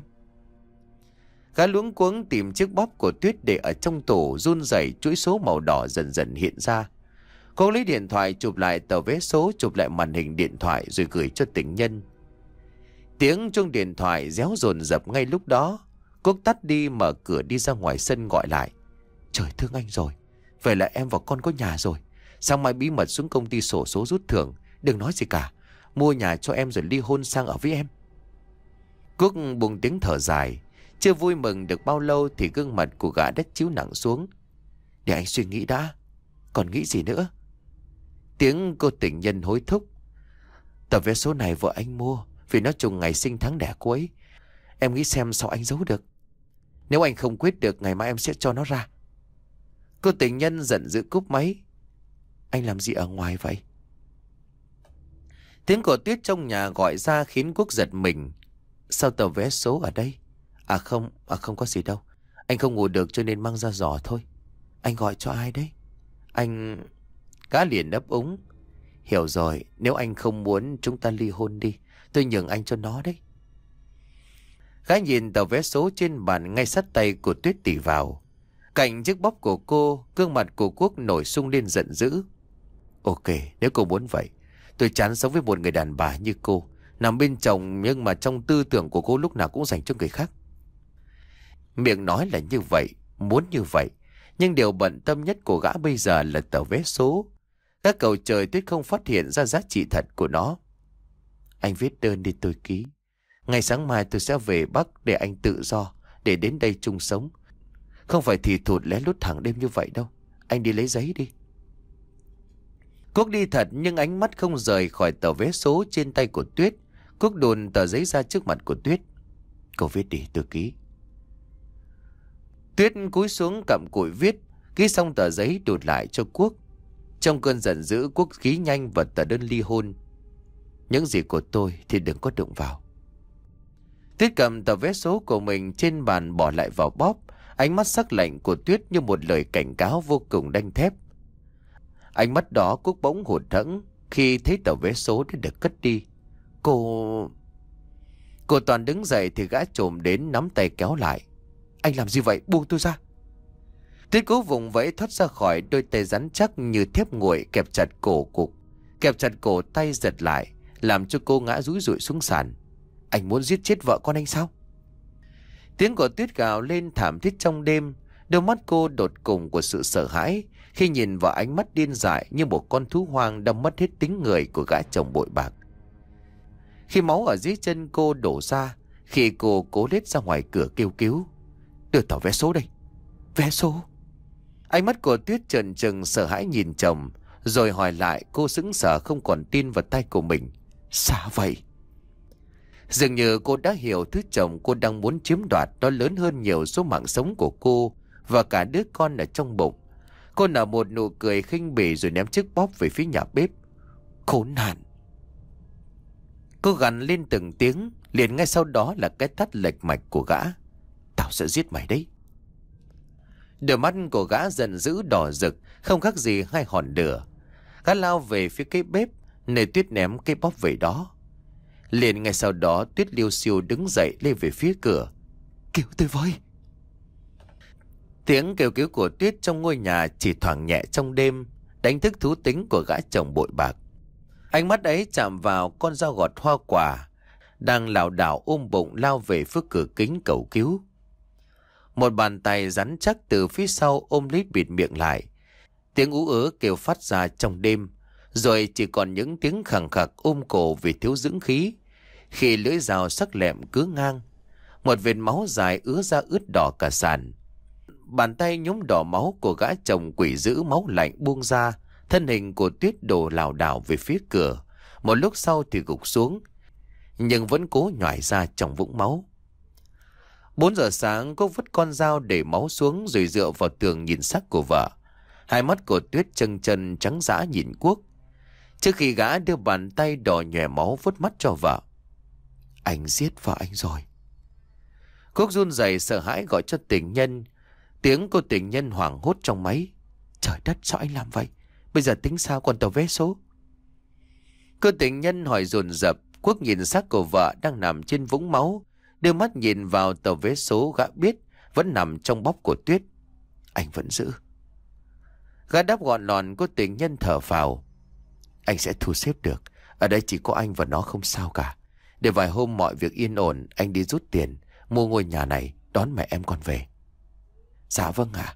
Gã luống cuống tìm chiếc bóp của Tuyết để ở trong tủ, run rẩy chuỗi số màu đỏ dần dần hiện ra. Cô lấy điện thoại chụp lại tờ vé số, chụp lại màn hình điện thoại rồi gửi cho tình nhân. Tiếng chuông điện thoại réo dồn dập ngay lúc đó. Quốc tắt đi, mở cửa đi ra ngoài sân gọi lại. Trời thương anh rồi. Vậy là em và con có nhà rồi. Sáng mai bí mật xuống công ty sổ số rút thưởng. Đừng nói gì cả. Mua nhà cho em rồi ly hôn sang ở với em. Quốc buông tiếng thở dài. Chưa vui mừng được bao lâu thì gương mặt của gã đã chiếu nặng xuống. Để anh suy nghĩ đã. Còn nghĩ gì nữa? Tiếng cô tình nhân hối thúc. Tờ vé số này vợ anh mua vì nó trùng ngày sinh tháng đẻ cô ấy. Em nghĩ xem sao anh giấu được. Nếu anh không quyết được, ngày mai em sẽ cho nó ra. Cô tình nhân giận dữ cúp máy. Anh làm gì ở ngoài vậy? Tiếng của Tuyết trong nhà gọi ra khiến Quốc giật mình. Sao tờ vé số ở đây? À không, à không có gì đâu. Anh không ngủ được cho nên mang ra giỏ thôi. Anh gọi cho ai đấy? Anh... Cá liền đáp úng. Hiểu rồi, nếu anh không muốn chúng ta ly hôn đi, tôi nhường anh cho nó đấy. Gã nhìn tờ vé số trên bàn ngay sát tay của Tuyết tỉ vào. Cạnh chiếc bóp của cô, gương mặt của Quốc nổi sung lên giận dữ. Ok, nếu cô muốn vậy, tôi chán sống với một người đàn bà như cô, nằm bên chồng nhưng mà trong tư tưởng của cô lúc nào cũng dành cho người khác. Miệng nói là như vậy, muốn như vậy, nhưng điều bận tâm nhất của gã bây giờ là tờ vé số. Gã cầu trời Tuyết không phát hiện ra giá trị thật của nó. Anh viết đơn đi tôi ký. Ngày sáng mai tôi sẽ về Bắc để anh tự do, để đến đây chung sống. Không phải thì thụt lén lút thẳng đêm như vậy đâu. Anh đi lấy giấy đi. Quốc đi thật nhưng ánh mắt không rời khỏi tờ vé số trên tay của Tuyết. Quốc đồn tờ giấy ra trước mặt của Tuyết. Cô viết đi tôi ký. Tuyết cúi xuống cặm cụi viết. Ký xong tờ giấy đụt lại cho Quốc. Trong cơn giận dữ, Quốc ký nhanh vào tờ đơn ly hôn. Những gì của tôi thì đừng có đụng vào. Tuyết cầm tờ vé số của mình trên bàn bỏ lại vào bóp. Ánh mắt sắc lạnh của Tuyết như một lời cảnh cáo vô cùng đanh thép. Ánh mắt đó Quốc bỗng hụt hẫng khi thấy tờ vé số đã được cất đi. Cô... Cô Toàn đứng dậy thì gã trộm đến nắm tay kéo lại. Anh làm gì vậy? Buông tôi ra. Tuyết cố vùng vẫy thoát ra khỏi đôi tay rắn chắc như thép nguội kẹp chặt cổ cục. Kẹp chặt cổ tay giật lại, làm cho cô ngã rúi rụi xuống sàn. Anh muốn giết chết vợ con anh sao? Tiếng của Tuyết gào lên thảm thiết trong đêm. Đôi mắt cô đột cùng của sự sợ hãi khi nhìn vào ánh mắt điên dại như một con thú hoang đã mất hết tính người của gã chồng bội bạc. Khi máu ở dưới chân cô đổ ra, khi cô cố lết ra ngoài cửa kêu cứu. Đưa tờ vé số đây. Vé số? Ánh mắt của Tuyết trợn trừng sợ hãi nhìn chồng, rồi hỏi lại. Cô sững sờ không còn tin vào tay của mình. Sao vậy? Dường như cô đã hiểu thứ chồng cô đang muốn chiếm đoạt đó lớn hơn nhiều số mạng sống của cô và cả đứa con ở trong bụng. Cô nở một nụ cười khinh bỉ rồi ném chiếc bóp về phía nhà bếp. Khốn nạn! Cô gằn lên từng tiếng, liền ngay sau đó là cái tát lệch mạch của gã. Tao sẽ giết mày đấy. Đôi mắt của gã giận dữ đỏ rực, không khác gì hai hòn lửa. Gã lao về phía cái bếp, nơi Tuyết ném cái bóp về đó. Liền ngay sau đó Tuyết liêu xiêu đứng dậy lên về phía cửa. Cứu tôi với! Tiếng kêu cứu của Tuyết trong ngôi nhà chỉ thoảng nhẹ trong đêm, đánh thức thú tính của gã chồng bội bạc. Ánh mắt ấy chạm vào con dao gọt hoa quả đang lảo đảo ôm bụng lao về phía cửa kính cầu cứu. Một bàn tay rắn chắc từ phía sau ôm lít bịt miệng lại. Tiếng ú ớ kêu phát ra trong đêm, rồi chỉ còn những tiếng khẳng khặc ôm cổ vì thiếu dưỡng khí. Khi lưỡi dao sắc lẹm cứ ngang, một vệt máu dài ứa ra ướt đỏ cả sàn. Bàn tay nhúm đỏ máu của gã chồng quỷ dữ máu lạnh buông ra. Thân hình của Tuyết đổ lảo đảo về phía cửa. Một lúc sau thì gục xuống, nhưng vẫn cố nhoài ra trong vũng máu. Bốn giờ sáng, cô vứt con dao để máu xuống rồi dựa vào tường nhìn xác của vợ. Hai mắt của Tuyết trân trân trắng dã nhìn Quốc, trước khi gã đưa bàn tay đỏ nhòe máu vuốt mắt cho vợ. Anh giết vợ anh rồi. Quốc run rẩy sợ hãi gọi cho tình nhân. Tiếng cô tình nhân hoảng hốt trong máy. Trời đất, sao anh làm vậy? Bây giờ tính sao, còn tờ vé số? Cô tình nhân hỏi dồn dập. Quốc nhìn xác của vợ đang nằm trên vũng máu, đưa mắt nhìn vào tờ vé số gã biết vẫn nằm trong bóp của Tuyết. Anh vẫn giữ. Gã đáp gọn lòn. Cô tình nhân thở phào. Anh sẽ thu xếp được. Ở đây chỉ có anh và nó, không sao cả. Để vài hôm mọi việc yên ổn, anh đi rút tiền mua ngôi nhà này, đón mẹ em con về. Dạ vâng ạ.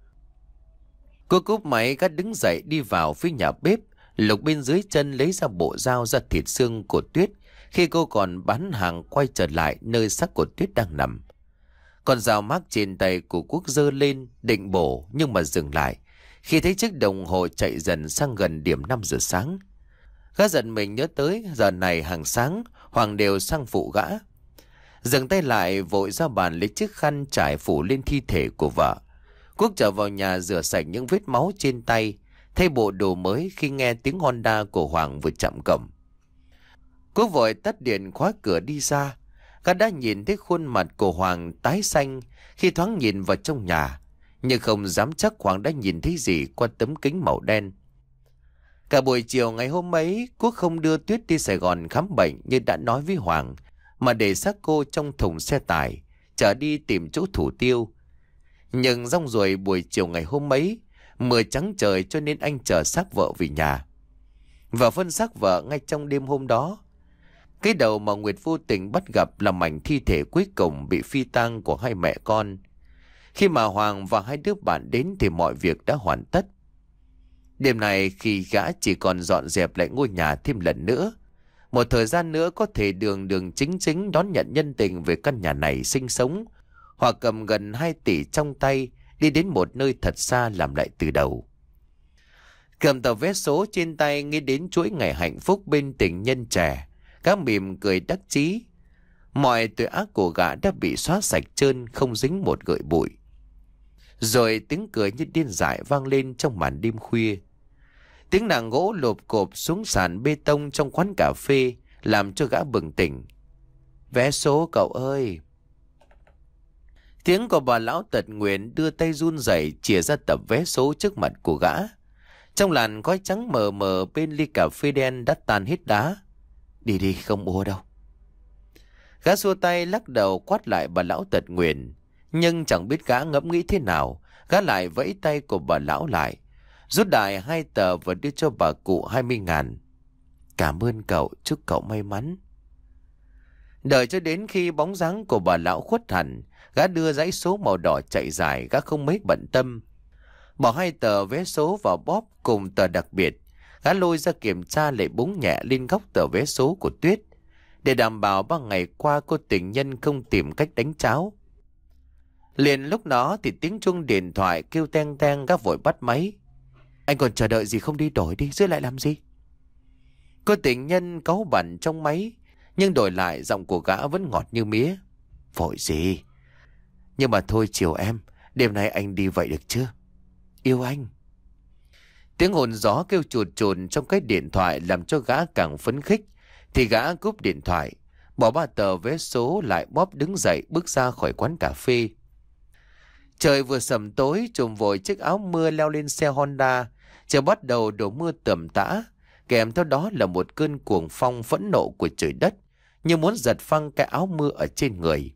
Cô cúp máy, gã đứng dậy đi vào phía nhà bếp, lục bên dưới chân lấy ra bộ dao ra thịt xương của Tuyết khi cô còn bán hàng, quay trở lại nơi xác của Tuyết đang nằm. Con dao mác trên tay của Quốc giơ lên định bổ, nhưng mà dừng lại khi thấy chiếc đồng hồ chạy dần sang gần điểm năm giờ sáng. Gã giận mình nhớ tới giờ này hàng sáng Hoàng đều sang phụ gã. Dừng tay lại, vội ra bàn lấy chiếc khăn trải phủ lên thi thể của vợ. Quốc trở vào nhà rửa sạch những vết máu trên tay, thay bộ đồ mới khi nghe tiếng Honda của Hoàng vừa chạm cổng. Quốc vội tắt điện khóa cửa đi ra. Gã đã nhìn thấy khuôn mặt của Hoàng tái xanh khi thoáng nhìn vào trong nhà, nhưng không dám chắc Hoàng đã nhìn thấy gì qua tấm kính màu đen. Cả buổi chiều ngày hôm ấy, Quốc không đưa Tuyết đi Sài Gòn khám bệnh như đã nói với Hoàng, mà để xác cô trong thùng xe tải chở đi tìm chỗ thủ tiêu. Nhưng rong ruổi buổi chiều ngày hôm ấy, mưa trắng trời cho nên anh chở xác vợ về nhà và phân xác vợ ngay trong đêm hôm đó. Cái đầu mà Nguyệt vô tình bắt gặp là mảnh thi thể cuối cùng bị phi tang của hai mẹ con. Khi mà Hoàng và hai đứa bạn đến thì mọi việc đã hoàn tất. Đêm này, khi gã chỉ còn dọn dẹp lại ngôi nhà thêm lần nữa, một thời gian nữa có thể đường đường chính chính đón nhận nhân tình về căn nhà này sinh sống, hoặc cầm gần hai tỷ trong tay đi đến một nơi thật xa làm lại từ đầu. Cầm tờ vé số trên tay, nghĩ đến chuỗi ngày hạnh phúc bên tình nhân trẻ, gã mỉm cười đắc chí. Mọi tội ác của gã đã bị xóa sạch trơn, không dính một gợi bụi. Rồi tiếng cười như điên dại vang lên trong màn đêm khuya. Tiếng nàng gỗ lộp cộp xuống sàn bê tông trong quán cà phê làm cho gã bừng tỉnh. Vé số cậu ơi! Tiếng của bà lão tật nguyền đưa tay run rẩy chìa ra tập vé số trước mặt của gã. Trong làn khói trắng mờ mờ bên ly cà phê đen đã tan hết đá. Đi đi, không uống đâu. Gã xua tay lắc đầu quát lại bà lão tật nguyền. Nhưng chẳng biết gã ngẫm nghĩ thế nào, gã lại vẫy tay của bà lão lại, rút đại hai tờ và đưa cho bà cụ hai mươi ngàn. Cảm ơn cậu, chúc cậu may mắn. Đợi cho đến khi bóng dáng của bà lão khuất hẳn, gã đưa dãy số màu đỏ chạy dài, gã không mấy bận tâm. Bỏ hai tờ vé số vào bóp cùng tờ đặc biệt, gã lôi ra kiểm tra lại búng nhẹ lên góc tờ vé số của Tuyết, để đảm bảo ba ngày qua cô tình nhân không tìm cách đánh cháo. Liền lúc đó thì tiếng chuông điện thoại kêu teng teng, gã vội bắt máy. Anh còn chờ đợi gì không đi đổi đi, giữ lại làm gì? Cô tình nhân cáu bẳn trong máy, nhưng đổi lại giọng của gã vẫn ngọt như mía. Vội gì? Nhưng mà thôi chiều em, đêm nay anh đi vậy được chưa? Yêu anh. Tiếng hồn gió kêu chùn chùn trong cái điện thoại làm cho gã càng phấn khích. Thì gã cúp điện thoại, bỏ ba tờ vé số lại bóp đứng dậy bước ra khỏi quán cà phê. Trời vừa sầm tối, trùm vội chiếc áo mưa leo lên xe Honda. Trời bắt đầu đổ mưa tầm tã, kèm theo đó là một cơn cuồng phong phẫn nộ của trời đất, như muốn giật phăng cái áo mưa ở trên người.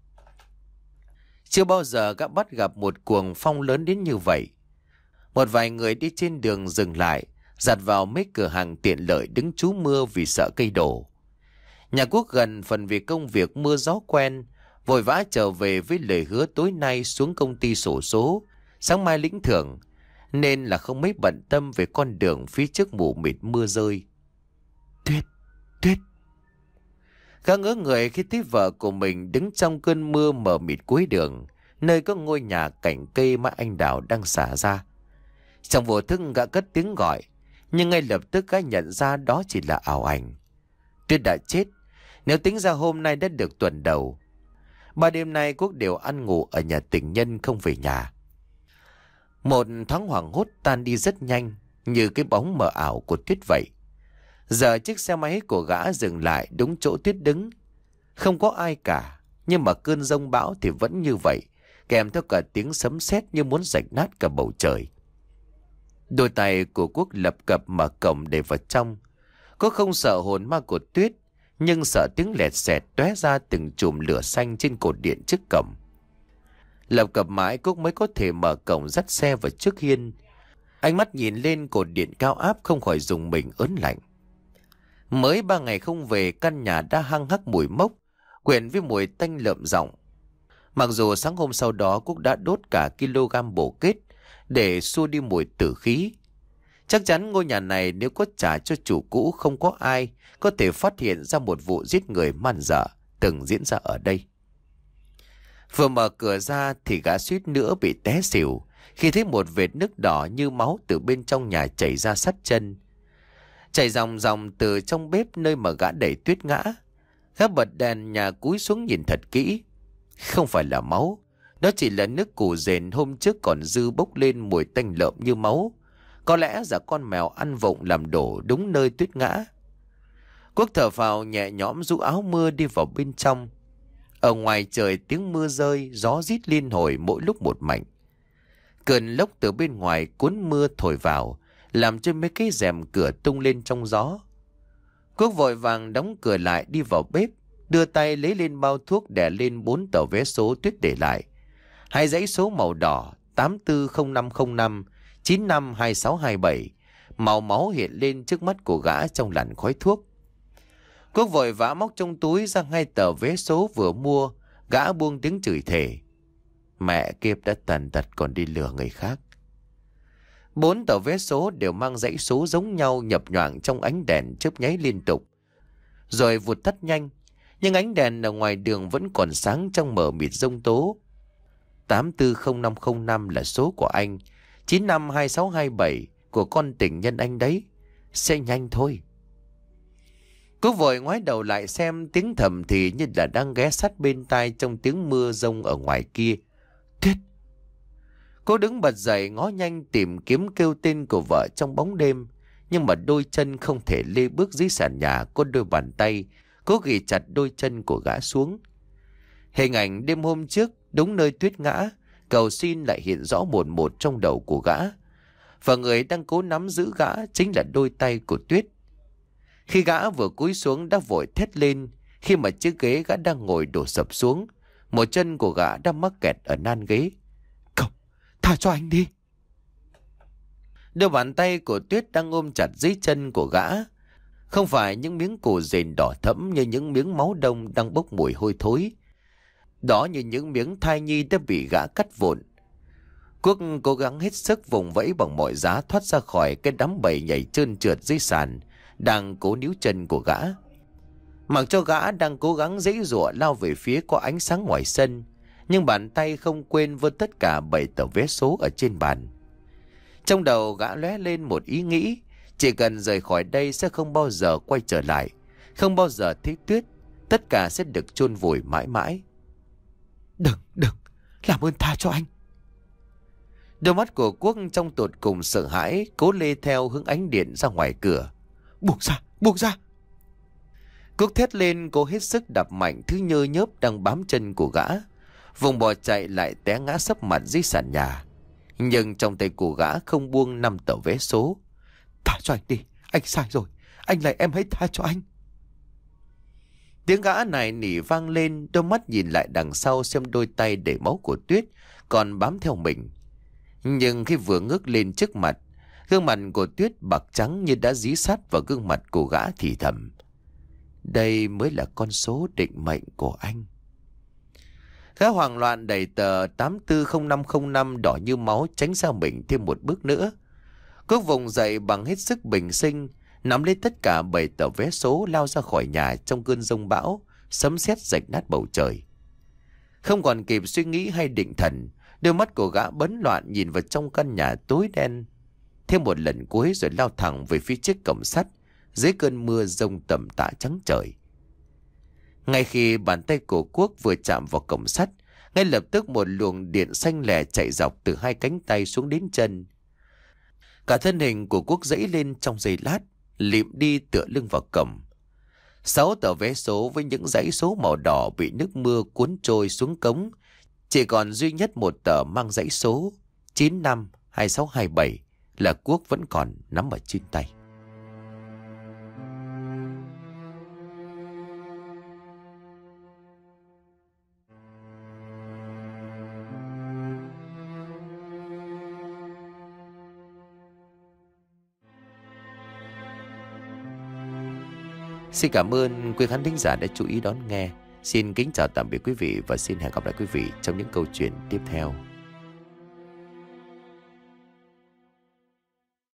Chưa bao giờ gã bắt gặp một cuồng phong lớn đến như vậy. Một vài người đi trên đường dừng lại, dạt vào mấy cửa hàng tiện lợi đứng trú mưa vì sợ cây đổ. Nhà Quốc gần phần vì công việc mưa gió quen, vội vã trở về với lời hứa tối nay xuống công ty xổ số, sáng mai lĩnh thưởng, nên là không mấy bận tâm về con đường phía trước mù mịt mưa rơi. Tuyết, Tuyết. Gã ngỡ người khi thấy vợ của mình đứng trong cơn mưa mờ mịt cuối đường, nơi có ngôi nhà cạnh cây mà anh Đào đang xả ra. Trong vô thức gã cất tiếng gọi, nhưng ngay lập tức gã nhận ra đó chỉ là ảo ảnh. Tuyết đã chết. Nếu tính ra hôm nay đã được tuần đầu, ba đêm nay Quốc đều ăn ngủ ở nhà tình nhân không về nhà. Một thoáng hoảng hốt tan đi rất nhanh, như cái bóng mờ ảo của Tuyết vậy. Giờ chiếc xe máy của gã dừng lại đúng chỗ Tuyết đứng. Không có ai cả, nhưng mà cơn giông bão thì vẫn như vậy, kèm theo cả tiếng sấm sét như muốn rạch nát cả bầu trời. Đôi tay của Quốc lập cập mở cổng để vào trong. Quốc không sợ hồn ma của Tuyết, nhưng sợ tiếng lẹt xẹt tóe ra từng chùm lửa xanh trên cột điện trước cổng. Lập cập mãi Quốc mới có thể mở cổng dắt xe vào trước hiên. Ánh mắt nhìn lên cột điện cao áp không khỏi rùng mình ớn lạnh. Mới ba ngày không về, căn nhà đã hăng hắc mùi mốc, quyện với mùi tanh lợm giọng. Mặc dù sáng hôm sau đó Quốc đã đốt cả kg bổ kết để xua đi mùi tử khí. Chắc chắn ngôi nhà này nếu có trả cho chủ cũ, không có ai có thể phát hiện ra một vụ giết người man dợ từng diễn ra ở đây. Vừa mở cửa ra thì gã suýt nữa bị té xỉu khi thấy một vệt nước đỏ như máu từ bên trong nhà chảy ra sát chân. Chảy dòng dòng từ trong bếp nơi mà gã đẩy Tuyết ngã. Gã bật đèn nhà cúi xuống nhìn thật kỹ. Không phải là máu, đó chỉ là nước củ dền hôm trước còn dư bốc lên mùi tanh lợm như máu. Có lẽ là con mèo ăn vụng làm đổ đúng nơi Tuyết ngã. Quốc thở phào nhẹ nhõm rũ áo mưa đi vào bên trong. Ở ngoài trời tiếng mưa rơi, gió rít liên hồi mỗi lúc một mạnh. Cơn lốc từ bên ngoài cuốn mưa thổi vào, làm cho mấy cái rèm cửa tung lên trong gió. Quốc vội vàng đóng cửa lại đi vào bếp, đưa tay lấy lên bao thuốc đè lên bốn tờ vé số Tuyết để lại. Hai dãy số màu đỏ tám tư không năm không năm, chín năm hai sáu hai bảy, màu máu hiện lên trước mắt của gã trong làn khói thuốc. Quốc vội vã móc trong túi ra hai tờ vé số vừa mua, gã buông tiếng chửi thề. Mẹ kiếp đã tàn tật còn đi lừa người khác. Bốn tờ vé số đều mang dãy số giống nhau nhập nhoạng trong ánh đèn chớp nháy liên tục, rồi vụt tắt nhanh. Nhưng ánh đèn ở ngoài đường vẫn còn sáng trong mờ mịt giông tố. tám tư không năm không năm là số của anh, chín năm hai sáu hai bảy của con tình nhân anh đấy. Sẽ nhanh thôi. Cứ vội ngoái đầu lại xem, tiếng thầm thì như là đang ghé sát bên tai trong tiếng mưa rông ở ngoài kia. Tuyết! Cô đứng bật dậy ngó nhanh tìm kiếm kêu tên của vợ trong bóng đêm. Nhưng mà đôi chân không thể lê bước dưới sàn nhà, có đôi bàn tay cố ghi chặt đôi chân của gã xuống. Hình ảnh đêm hôm trước đúng nơi Tuyết ngã, cầu xin lại hiện rõ một một trong đầu của gã. và người đang cố nắm giữ gã chính là đôi tay của Tuyết. Khi gã vừa cúi xuống đã vội thét lên, khi mà chiếc ghế gã đang ngồi đổ sập xuống. Một chân của gã đang mắc kẹt ở nan ghế. Cậu, tha cho anh đi. Đôi bàn tay của Tuyết đang ôm chặt dưới chân của gã. Không phải những miếng củ rền đỏ thẫm như những miếng máu đông đang bốc mùi hôi thối. Đó như những miếng thai nhi đã bị gã cắt vụn. Quốc cố gắng hết sức vùng vẫy bằng mọi giá thoát ra khỏi cái đám bầy nhảy trơn trượt dưới sàn, đang cố níu chân của gã. Mặc cho gã đang cố gắng giãy giụa lao về phía có ánh sáng ngoài sân, nhưng bàn tay không quên vơ tất cả bảy tờ vé số ở trên bàn. Trong đầu gã lóe lên một ý nghĩ, chỉ cần rời khỏi đây sẽ không bao giờ quay trở lại, không bao giờ thấy Tuyết, tất cả sẽ được chôn vùi mãi mãi. Đừng, đừng, làm ơn tha cho anh. Đôi mắt của Quốc trong tột cùng sợ hãi, cố lê theo hướng ánh điện ra ngoài cửa. Buông ra, buông ra. Quốc thét lên, cố hết sức đập mạnh thứ nhơ nhớp đang bám chân của gã. Vùng bò chạy lại té ngã sấp mặt dưới sàn nhà. Nhưng trong tay của gã không buông năm tờ vé số. Tha cho anh đi, anh sai rồi, anh lại em hãy tha cho anh. Tiếng gã này nỉ vang lên, đôi mắt nhìn lại đằng sau xem đôi tay để máu của Tuyết còn bám theo mình. Nhưng khi vừa ngước lên trước mặt, gương mặt của Tuyết bạc trắng như đã dí sát vào gương mặt của gã thì thầm. Đây mới là con số định mệnh của anh. Gã hoảng loạn đẩy tờ tám tư không năm không năm đỏ như máu tránh ra mình thêm một bước nữa. Quốc vùng dậy bằng hết sức bình sinh, nắm lấy tất cả bảy tờ vé số lao ra khỏi nhà trong cơn giông bão, sấm sét rạch nát bầu trời. Không còn kịp suy nghĩ hay định thần, đôi mắt của gã bấn loạn nhìn vào trong căn nhà tối đen thêm một lần cuối rồi lao thẳng về phía chiếc cổng sắt dưới cơn mưa giông tầm tã trắng trời. Ngay khi bàn tay của Quốc vừa chạm vào cổng sắt, ngay lập tức một luồng điện xanh lẻ chạy dọc từ hai cánh tay xuống đến chân. Cả thân hình của Quốc dãy lên trong giây lát, lịm đi tựa lưng vào cổng. Sáu tờ vé số với những dãy số màu đỏ bị nước mưa cuốn trôi xuống cống, chỉ còn duy nhất một tờ mang dãy số chín năm hai sáu hai bảy là Quốc vẫn còn nắm ở trên tay. Xin cảm ơn quý khán thính giả đã chú ý đón nghe. Xin kính chào tạm biệt quý vị và xin hẹn gặp lại quý vị trong những câu chuyện tiếp theo.